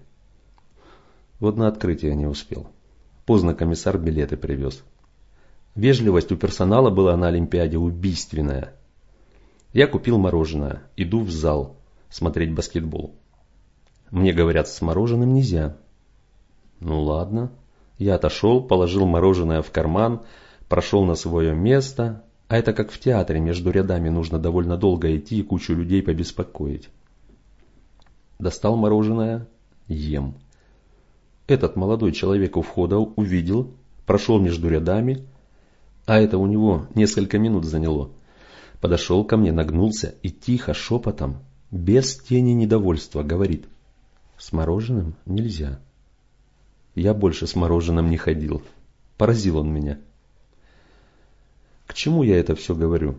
Вот на открытие не успел. Поздно комиссар билеты привез. Вежливость у персонала была на Олимпиаде убийственная. Я купил мороженое, иду в зал смотреть баскетбол. Мне говорят, с мороженым нельзя. Ну ладно. Я отошел, положил мороженое в карман, прошел на свое место, а это как в театре, между рядами нужно довольно долго идти и кучу людей побеспокоить. Достал мороженое, ем. Этот молодой человек у входа увидел, прошел между рядами, а это у него несколько минут заняло. подошел ко мне, нагнулся и тихо, шепотом, без тени недовольства, говорит: «С мороженым нельзя». Я больше с мороженым не ходил. Поразил он меня. К чему я это все говорю?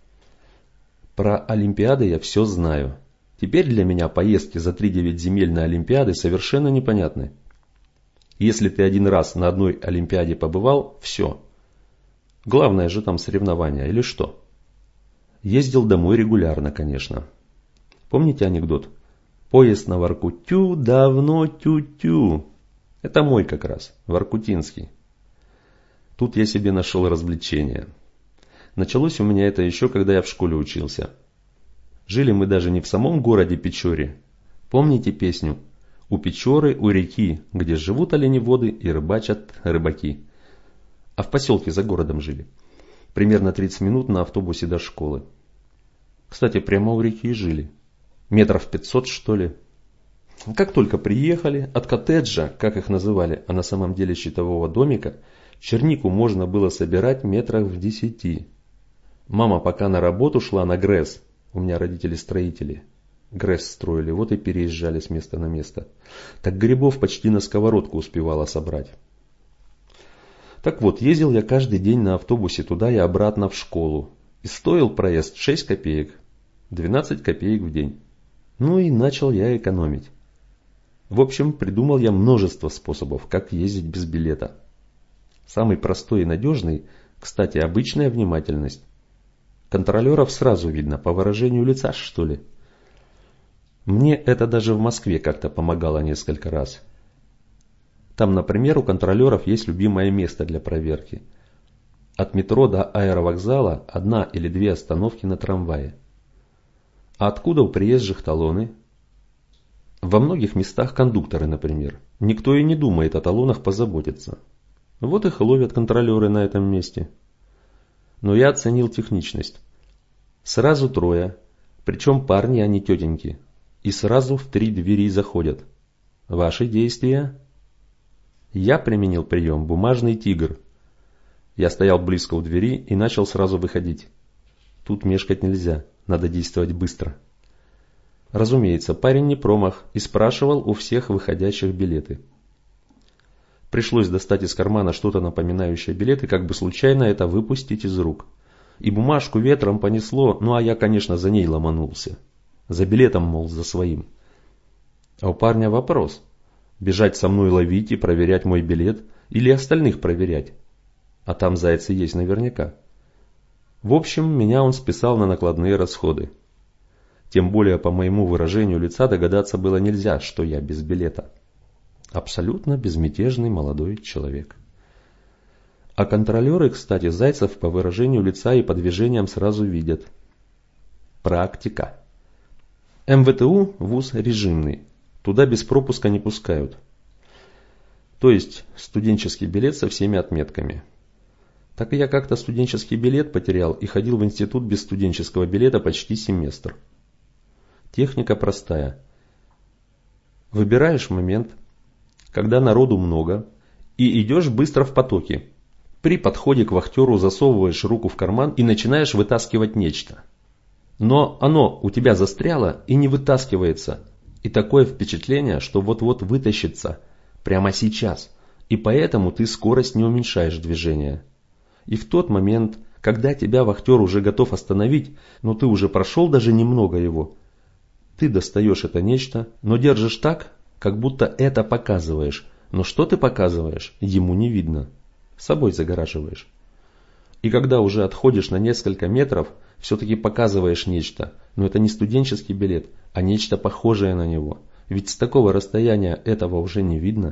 Про Олимпиады я все знаю. Теперь для меня поездки за три-девять земель на Олимпиады совершенно непонятны. Если ты один раз на одной Олимпиаде побывал, все. Главное же там соревнования или что? Ездил домой регулярно, конечно. Помните анекдот? Поезд на Воркутю давно тю-тю. Это мой как раз, воркутинский. Тут я себе нашел развлечение. Началось у меня это еще, когда я в школе учился. Жили мы даже не в самом городе Печоре. Помните песню «У Печоры, у реки, где живут оленеводы и рыбачат рыбаки»? А в поселке за городом жили. Примерно тридцать минут на автобусе до школы. Кстати, прямо у реки жили. Метров пятьсот, что ли. Как только приехали, от коттеджа, как их называли, а на самом деле щитового домика, чернику можно было собирать метрах в десяти. Мама пока на работу шла на ГРЭС, у меня родители строители, ГРЭС строили, вот и переезжали с места на место, так грибов почти на сковородку успевала собрать. Так вот, ездил я каждый день на автобусе туда и обратно в школу, и стоил проезд шесть копеек, двенадцать копеек в день. Ну и начал я экономить. В общем, придумал я множество способов, как ездить без билета. Самый простой и надежный, кстати, обычная внимательность. Контролеров сразу видно, по выражению лица, что ли. Мне это даже в Москве как-то помогало несколько раз. Там, например, у контролеров есть любимое место для проверки. От метро до аэровокзала одна или две остановки на трамвае. А откуда у приезжих талоны? Во многих местах кондукторы, например. Никто и не думает о талонах позаботиться. Вот их ловят контролеры на этом месте. Но я оценил техничность. Сразу трое, причем парни, а не тетеньки. И сразу в три двери заходят. Ваши действия? Я применил прием «бумажный тигр». Я стоял близко у двери и начал сразу выходить. Тут мешкать нельзя, надо действовать быстро. Разумеется, парень не промах и спрашивал у всех выходящих билеты. Пришлось достать из кармана что-то напоминающее билеты, как бы случайно это выпустить из рук. И бумажку ветром понесло, ну а я, конечно, за ней ломанулся. За билетом, мол, за своим. А у парня вопрос. Бежать со мной ловить и проверять мой билет или остальных проверять? А там зайцы есть наверняка. В общем, меня он списал на накладные расходы. Тем более, по моему выражению лица догадаться было нельзя, что я без билета. Абсолютно безмятежный молодой человек. А контролеры, кстати, зайцев по выражению лица и по движениям сразу видят. Практика. эм вэ тэ у вуз режимный. Туда без пропуска не пускают. То есть студенческий билет со всеми отметками. Так и я как-то студенческий билет потерял и ходил в институт без студенческого билета почти семестр. Техника простая. Выбираешь момент, когда народу много, и идешь быстро в потоке. При подходе к вахтеру засовываешь руку в карман и начинаешь вытаскивать нечто. Но оно у тебя застряло и не вытаскивается. И такое впечатление, что вот-вот вытащится прямо сейчас. И поэтому ты скорость не уменьшаешь движения. И в тот момент, когда тебя вахтер уже готов остановить, но ты уже прошел даже немного его, ты достаешь это нечто, но держишь так, как будто это показываешь. Но что ты показываешь, ему не видно. Собой загораживаешь. И когда уже отходишь на несколько метров, все-таки показываешь нечто. Но это не студенческий билет, а нечто похожее на него. Ведь с такого расстояния этого уже не видно.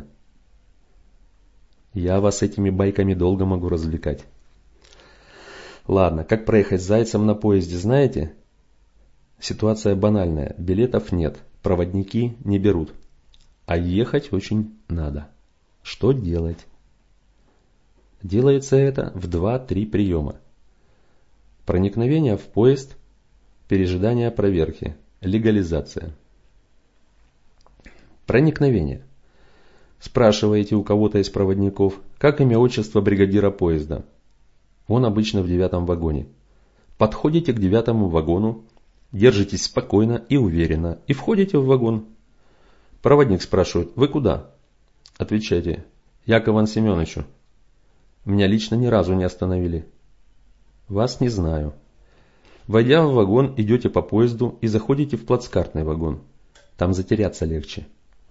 Я вас этими байками долго могу развлекать. Ладно, как проехать с зайцем на поезде, знаете? Ситуация банальная, билетов нет, проводники не берут. А ехать очень надо. Что делать? Делается это в два-три приема. Проникновение в поезд, пережидание проверки, легализация. Проникновение. Спрашиваете у кого-то из проводников, как имя отчество бригадира поезда. Он обычно в девятом вагоне. Подходите к девятому вагону, держитесь спокойно и уверенно и входите в вагон. Проводник спрашивает: вы куда? Отвечайте: я к Ивану Семеновичу. Меня лично ни разу не остановили. Вас не знаю. Войдя в вагон, идете по поезду и заходите в плацкартный вагон. Там затеряться легче.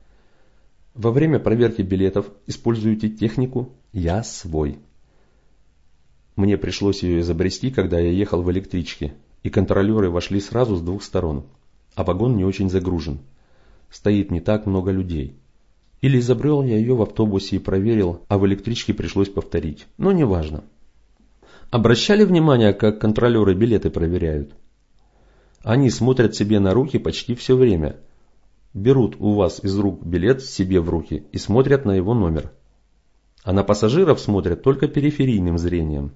Во время проверки билетов используйте технику «Я свой». Мне пришлось ее изобрести, когда я ехал в электричке, и контролеры вошли сразу с двух сторон, а вагон не очень загружен. Стоит не так много людей. Или изобрел я ее в автобусе и проверил, а в электричке пришлось повторить. Но неважно. Обращали внимание, как контролеры билеты проверяют? Они смотрят себе на руки почти все время. Берут у вас из рук билет себе в руки и смотрят на его номер. А на пассажиров смотрят только периферийным зрением.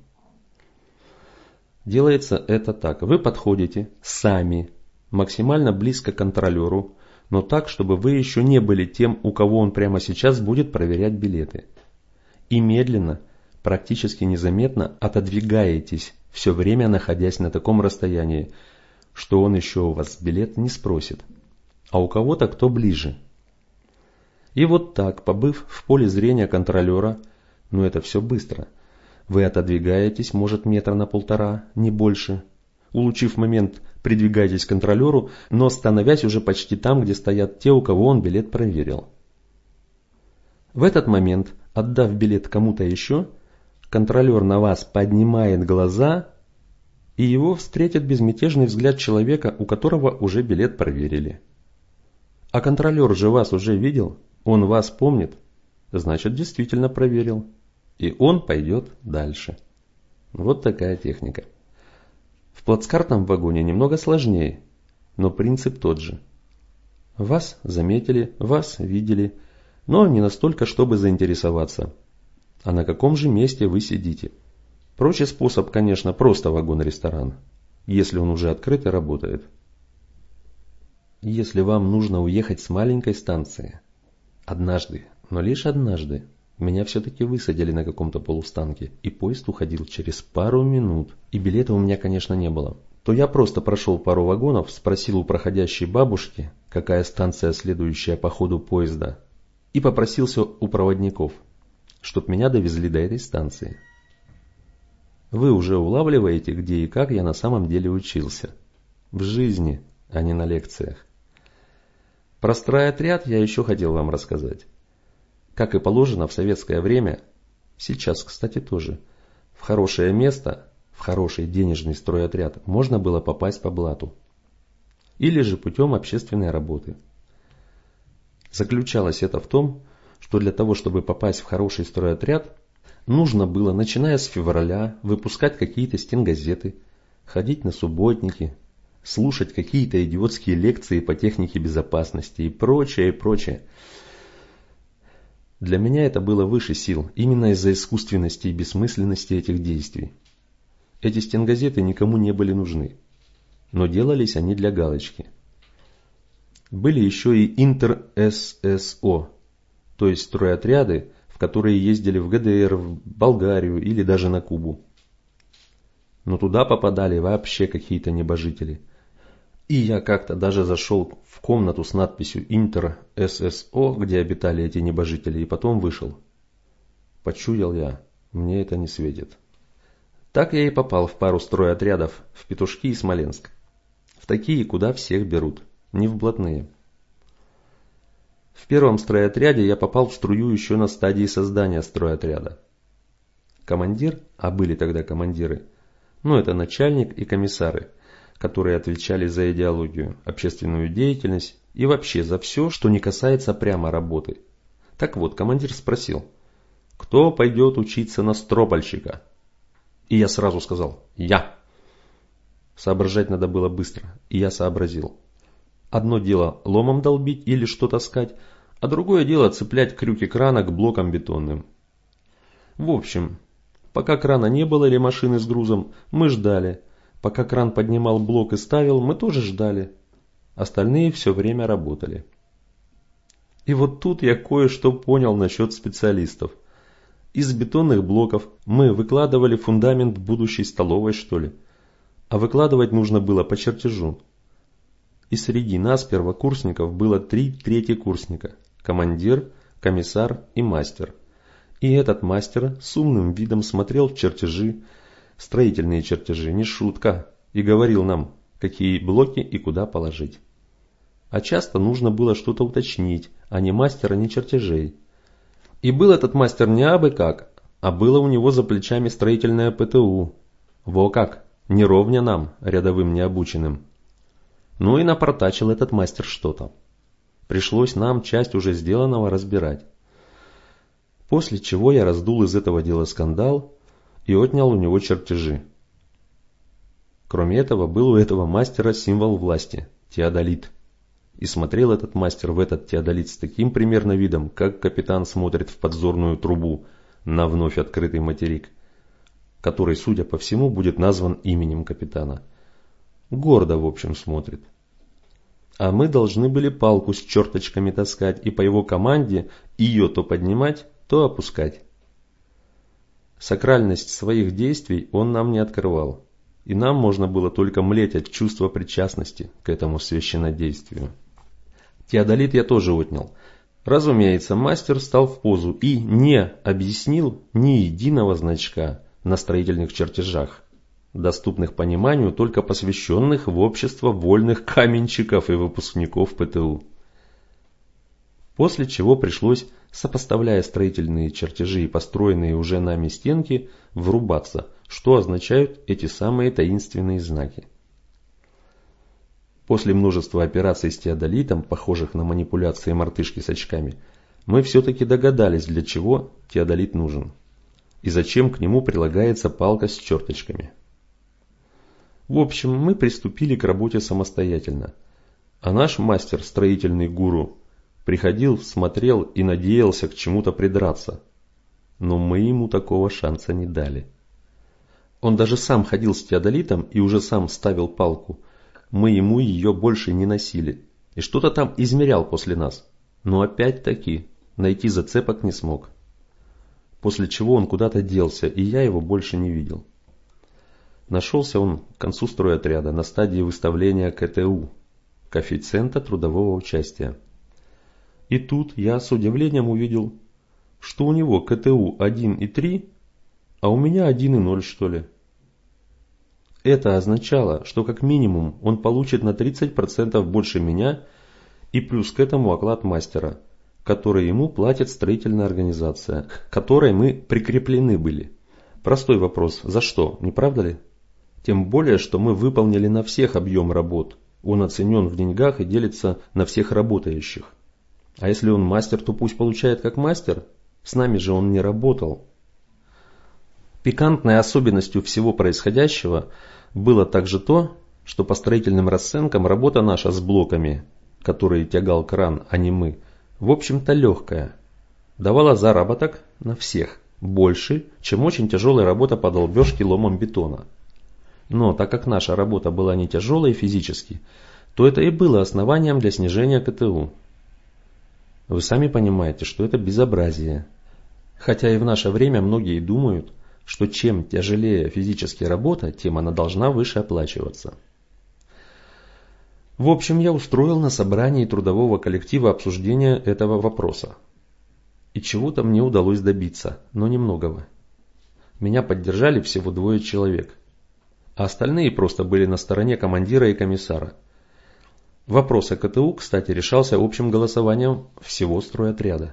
Делается это так. Вы подходите сами, максимально близко к контролеру, но так, чтобы вы еще не были тем, у кого он прямо сейчас будет проверять билеты. И медленно, практически незаметно отодвигаетесь, все время находясь на таком расстоянии, что он еще у вас билет не спросит. А у кого-то кто ближе. И вот так, побыв в поле зрения контролера, но это все быстро, вы отодвигаетесь, может, метра на полтора, не больше. Улучив момент, придвигаетесь к контролеру, но становясь уже почти там, где стоят те, у кого он билет проверил. В этот момент, отдав билет кому-то еще, контролер на вас поднимает глаза, и его встретит безмятежный взгляд человека, у которого уже билет проверили. А контролер же вас уже видел, он вас помнит, значит, действительно проверил. И он пойдет дальше. Вот такая техника. В плацкартном вагоне немного сложнее, но принцип тот же. Вас заметили, вас видели, но не настолько, чтобы заинтересоваться. А на каком же месте вы сидите? Проще способ, конечно, просто вагон-ресторан, если он уже открыт и работает. Если вам нужно уехать с маленькой станции, однажды, но лишь однажды, меня все-таки высадили на каком-то полустанке, и поезд уходил через пару минут, и билета у меня, конечно, не было, то я просто прошел пару вагонов, спросил у проходящей бабушки, какая станция следующая по ходу поезда, и попросился у проводников, чтоб меня довезли до этой станции. Вы уже улавливаете, где и как я на самом деле учился. В жизни, а не на лекциях. Про стройотряд я еще хотел вам рассказать. Как и положено в советское время, сейчас, кстати, тоже, в хорошее место, в хороший денежный стройотряд можно было попасть по блату. Или же путем общественной работы. Заключалось это в том, что для того, чтобы попасть в хороший стройотряд, нужно было, начиная с февраля, выпускать какие-то стенгазеты, ходить на субботники, слушать какие-то идиотские лекции по технике безопасности и прочее, и прочее. Для меня это было выше сил, именно из-за искусственности и бессмысленности этих действий. Эти стенгазеты никому не были нужны, но делались они для галочки. Были еще и интер-эс эс о, то есть стройотряды, в которые ездили в гэ дэ эр, в Болгарию или даже на Кубу. Но туда попадали вообще какие-то небожители. И я как-то даже зашел в комнату с надписью интер-эс эс о, где обитали эти небожители, и потом вышел. Почуял я, мне это не светит. Так я и попал в пару стройотрядов в Петушки и Смоленск. В такие, куда всех берут, не в блатные. В первом стройотряде я попал в струю еще на стадии создания стройотряда. Командир, а были тогда командиры, ну это начальник и комиссары, которые отвечали за идеологию, общественную деятельность и вообще за все, что не касается прямо работы. Так вот, командир спросил, кто пойдет учиться на стропольщика? И я сразу сказал, я. Соображать надо было быстро, и я сообразил. Одно дело ломом долбить или что таскать, а другое дело цеплять крюки крана к блокам бетонным. В общем, пока крана не было или машины с грузом, мы ждали. Пока кран поднимал блок и ставил, мы тоже ждали. Остальные все время работали. И вот тут я кое-что понял насчет специалистов. Из бетонных блоков мы выкладывали фундамент будущей столовой, что ли. а выкладывать нужно было по чертежу. И среди нас, первокурсников, было три третьекурсника – командир, комиссар и мастер. И этот мастер с умным видом смотрел в чертежи, строительные чертежи, не шутка, и говорил нам, какие блоки и куда положить. А часто нужно было что-то уточнить, а не мастера, ни чертежей. И был этот мастер не абы как, а было у него за плечами строительное ПТУ. Во как, не ровня нам, рядовым необученным. Ну и напортачил этот мастер что-то. Пришлось нам часть уже сделанного разбирать. После чего я раздул из этого дела скандал и отнял у него чертежи. Кроме этого, был у этого мастера символ власти – теодолит. И смотрел этот мастер в этот теодолит с таким примерно видом, как капитан смотрит в подзорную трубу на вновь открытый материк, который, судя по всему, будет назван именем капитана. Гордо, в общем, смотрит. А мы должны были палку с черточками таскать и по его команде ее то поднимать, то опускать. Сакральность своих действий он нам не открывал, и нам можно было только млеть от чувства причастности к этому священнодействию. Теодолит я тоже отнял. Разумеется, мастер стал в позу и не объяснил ни единого значка на строительных чертежах, доступных пониманию только посвященных в общество вольных каменщиков и выпускников ПТУ. После чего пришлось, сопоставляя строительные чертежи и построенные уже нами стенки, врубаться, что означают эти самые таинственные знаки. После множества операций с теодолитом, похожих на манипуляции мартышки с очками, мы все-таки догадались, для чего теодолит нужен и зачем к нему прилагается палка с черточками. В общем, мы приступили к работе самостоятельно, а наш мастер, строительный гуру, приходил, смотрел и надеялся к чему-то придраться, но мы ему такого шанса не дали. Он даже сам ходил с теодолитом и уже сам ставил палку, мы ему ее больше не носили, и что-то там измерял после нас, но опять-таки найти зацепок не смог. После чего он куда-то делся, и я его больше не видел. Нашелся он к концу стройотряда на стадии выставления КТУ, коэффициента трудового участия. И тут я с удивлением увидел, что у него КТУ один и три, а у меня один и ноль, что ли. Это означало, что как минимум он получит на тридцать процентов больше меня и плюс к этому оклад мастера, который ему платит строительная организация, к которой мы прикреплены были. Простой вопрос, за что, не правда ли? Тем более, что мы выполнили на всех объем работ, он оценен в деньгах и делится на всех работающих. А если он мастер, то пусть получает как мастер, с нами же он не работал. Пикантной особенностью всего происходящего было также то, что по строительным расценкам работа наша с блоками, которые тягал кран, а не мы, в общем-то легкая. Давала заработок на всех больше, чем очень тяжелая работа по долбежке ломом бетона. Но так как наша работа была не тяжелой физически, то это и было основанием для снижения КТУ. Вы сами понимаете, что это безобразие. Хотя и в наше время многие думают, что чем тяжелее физически работа, тем она должна выше оплачиваться. В общем, я устроил на собрании трудового коллектива обсуждение этого вопроса. И чего-то мне удалось добиться, но немногого. Меня поддержали всего двое человек, а остальные просто были на стороне командира и комиссара. Вопрос о КТУ, кстати, решался общим голосованием всего стройотряда.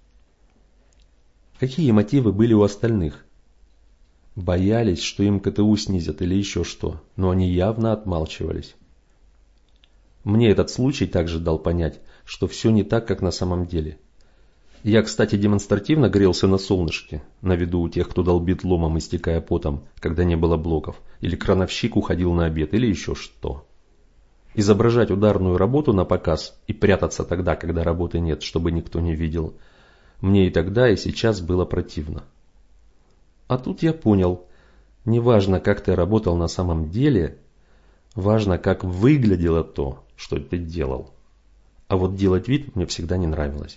Какие мотивы были у остальных? Боялись, что им КТУ снизят или еще что, но они явно отмалчивались. Мне этот случай также дал понять, что все не так, как на самом деле. Я, кстати, демонстративно грелся на солнышке, на виду у тех, кто долбит ломом, истекая потом, когда не было блоков, или крановщик уходил на обед, или еще что. Изображать ударную работу на показ и прятаться тогда, когда работы нет, чтобы никто не видел, мне и тогда, и сейчас было противно. А тут я понял, неважно, как ты работал на самом деле, важно, как выглядело то, что ты делал. А вот делать вид мне всегда не нравилось.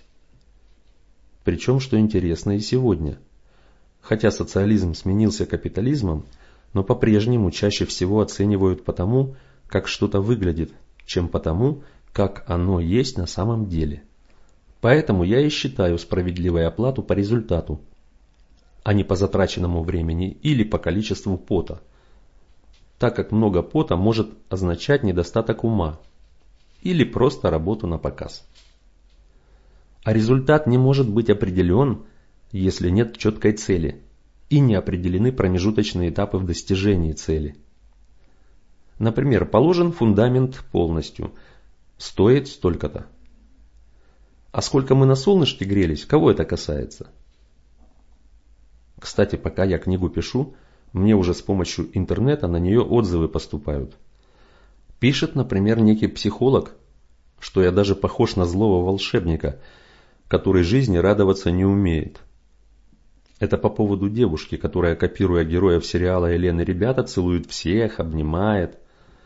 Причем, что интересно, и сегодня. Хотя социализм сменился капитализмом, но по-прежнему чаще всего оценивают по тому, как что-то выглядит, чем по тому, как оно есть на самом деле. Поэтому я и считаю справедливой оплату по результату, а не по затраченному времени или по количеству пота, так как много пота может означать недостаток ума или просто работу на показ. А результат не может быть определен, если нет четкой цели и не определены промежуточные этапы в достижении цели. Например, положен фундамент полностью, стоит столько-то. А сколько мы на солнышке грелись, кого это касается? Кстати, пока я книгу пишу, мне уже с помощью интернета на нее отзывы поступают. Пишет, например, некий психолог, что я даже похож на злого волшебника, который жизни радоваться не умеет. Это по поводу девушки, которая, копируя героев сериала «Елена, ребята», целует всех, обнимает.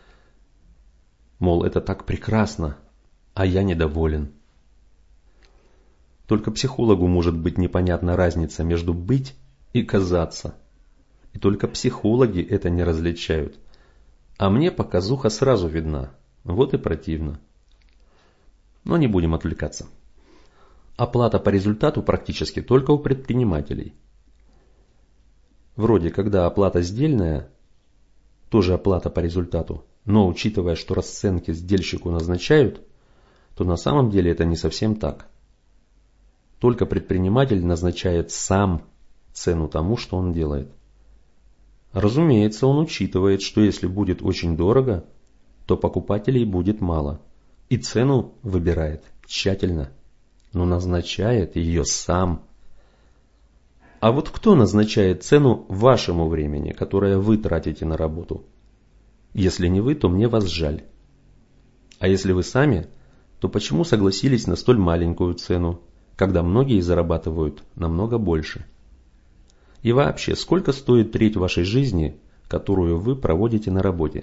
Мол, это так прекрасно, а я недоволен. Только психологу может быть непонятна разница между быть и казаться. И только психологи это не различают. А мне показуха сразу видна. Вот и противно. Но не будем отвлекаться. Оплата по результату практически только у предпринимателей. Вроде, когда оплата сдельная, тоже оплата по результату, но учитывая, что расценки сдельщику назначают, то на самом деле это не совсем так. Только предприниматель назначает сам цену тому, что он делает. Разумеется, он учитывает, что если будет очень дорого, то покупателей будет мало. И цену выбирает тщательно, но назначает ее сам. А вот кто назначает цену вашему времени, которое вы тратите на работу? Если не вы, то мне вас жаль. А если вы сами, то почему согласились на столь маленькую цену, когда многие зарабатывают намного больше? И вообще, сколько стоит треть вашей жизни, которую вы проводите на работе?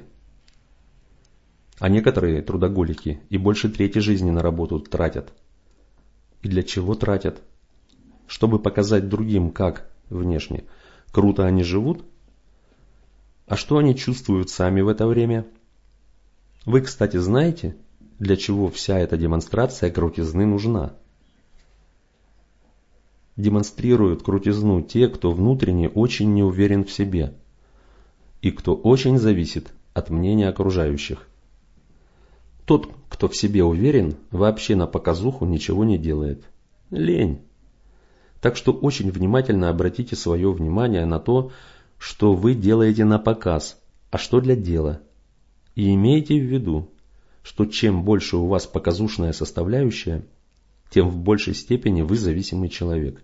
А некоторые трудоголики и больше трети жизни на работу тратят. И для чего тратят? Чтобы показать другим, как внешне круто они живут? А что они чувствуют сами в это время? Вы, кстати, знаете, для чего вся эта демонстрация крутизны нужна? Демонстрируют крутизну те, кто внутренне очень не уверен в себе и кто очень зависит от мнения окружающих. Тот, кто в себе уверен, вообще на показуху ничего не делает. Лень. Так что очень внимательно обратите свое внимание на то, что вы делаете на показ, а что для дела. И имейте в виду, что чем больше у вас показушная составляющая, тем в большей степени вы зависимый человек.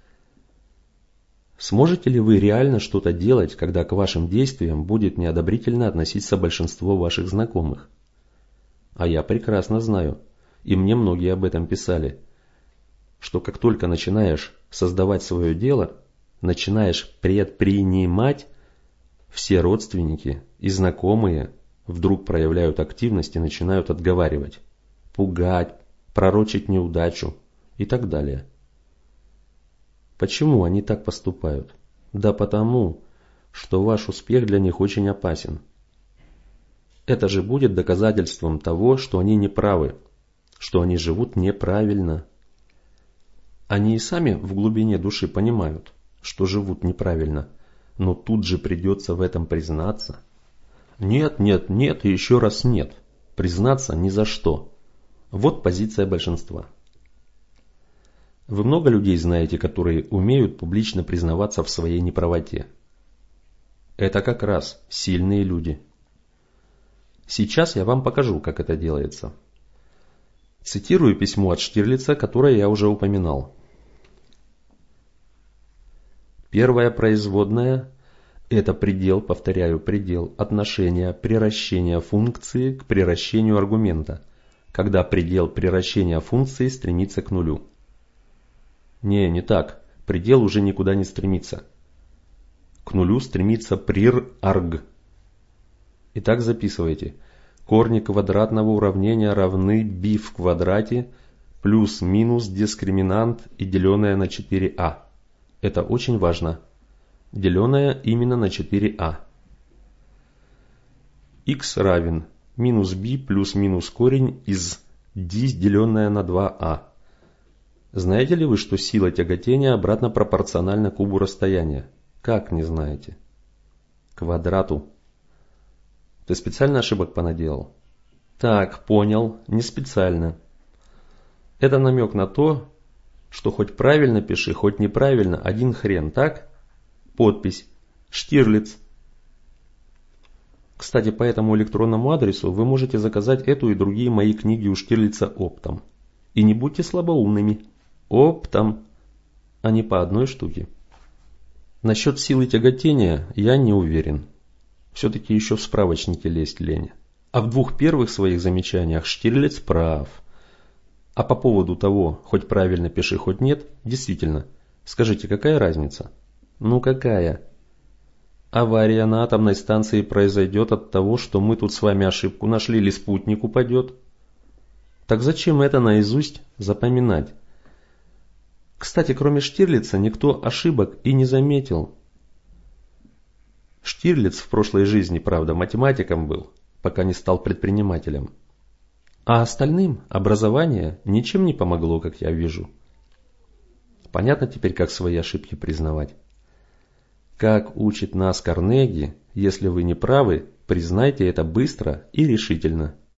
Сможете ли вы реально что-то делать, когда к вашим действиям будет неодобрительно относиться большинство ваших знакомых? А я прекрасно знаю, и мне многие об этом писали, что как только начинаешь создавать свое дело, начинаешь предпринимать, все родственники и знакомые вдруг проявляют активность и начинают отговаривать, пугать, пророчить неудачу и так далее. Почему они так поступают? Да потому, что ваш успех для них очень опасен. Это же будет доказательством того, что они неправы, что они живут неправильно. Они и сами в глубине души понимают, что живут неправильно, но тут же придется в этом признаться. Нет, нет, нет и еще раз нет. Признаться ни за что. Вот позиция большинства. Вы много людей знаете, которые умеют публично признаваться в своей неправоте. Это как раз сильные люди. Сейчас я вам покажу, как это делается. Цитирую письмо от Штирлица, которое я уже упоминал. Первая производная – это предел, повторяю, предел отношения приращения функции к приращению аргумента, когда предел приращения функции стремится к нулю. Не, не так. Предел уже никуда не стремится. К нулю стремится прир-арг. Итак, записывайте. Корни квадратного уравнения равны b в квадрате плюс-минус дискриминант и деленное на четыре а. Это очень важно. Деленное именно на четыре а. x равен минус b плюс минус корень из d, деленное на два а. Знаете ли вы, что сила тяготения обратно пропорциональна кубу расстояния? Как не знаете? Квадрату. Ты специально ошибок понаделал? Так, понял, не специально. Это намек на то, что хоть правильно пиши, хоть неправильно, один хрен, так? Подпись. Штирлиц. Кстати, по этому электронному адресу вы можете заказать эту и другие мои книги у Штирлица оптом. И не будьте слабоумными. Оптом, а не по одной штуке. Насчет силы тяготения я не уверен. Все-таки еще в справочнике лезть лень. А в двух первых своих замечаниях Штирлиц прав. А по поводу того, хоть правильно пиши, хоть нет, действительно, скажите, какая разница? Ну какая? Авария на атомной станции произойдет от того, что мы тут с вами ошибку нашли, или спутник упадет? Так зачем это наизусть запоминать? Кстати, кроме Штирлица, никто ошибок и не заметил. Штирлиц в прошлой жизни, правда, математиком был, пока не стал предпринимателем. А остальным образование ничем не помогло, как я вижу. Понятно теперь, как свои ошибки признавать. Как учит нас Карнеги, если вы не правы, признайте это быстро и решительно.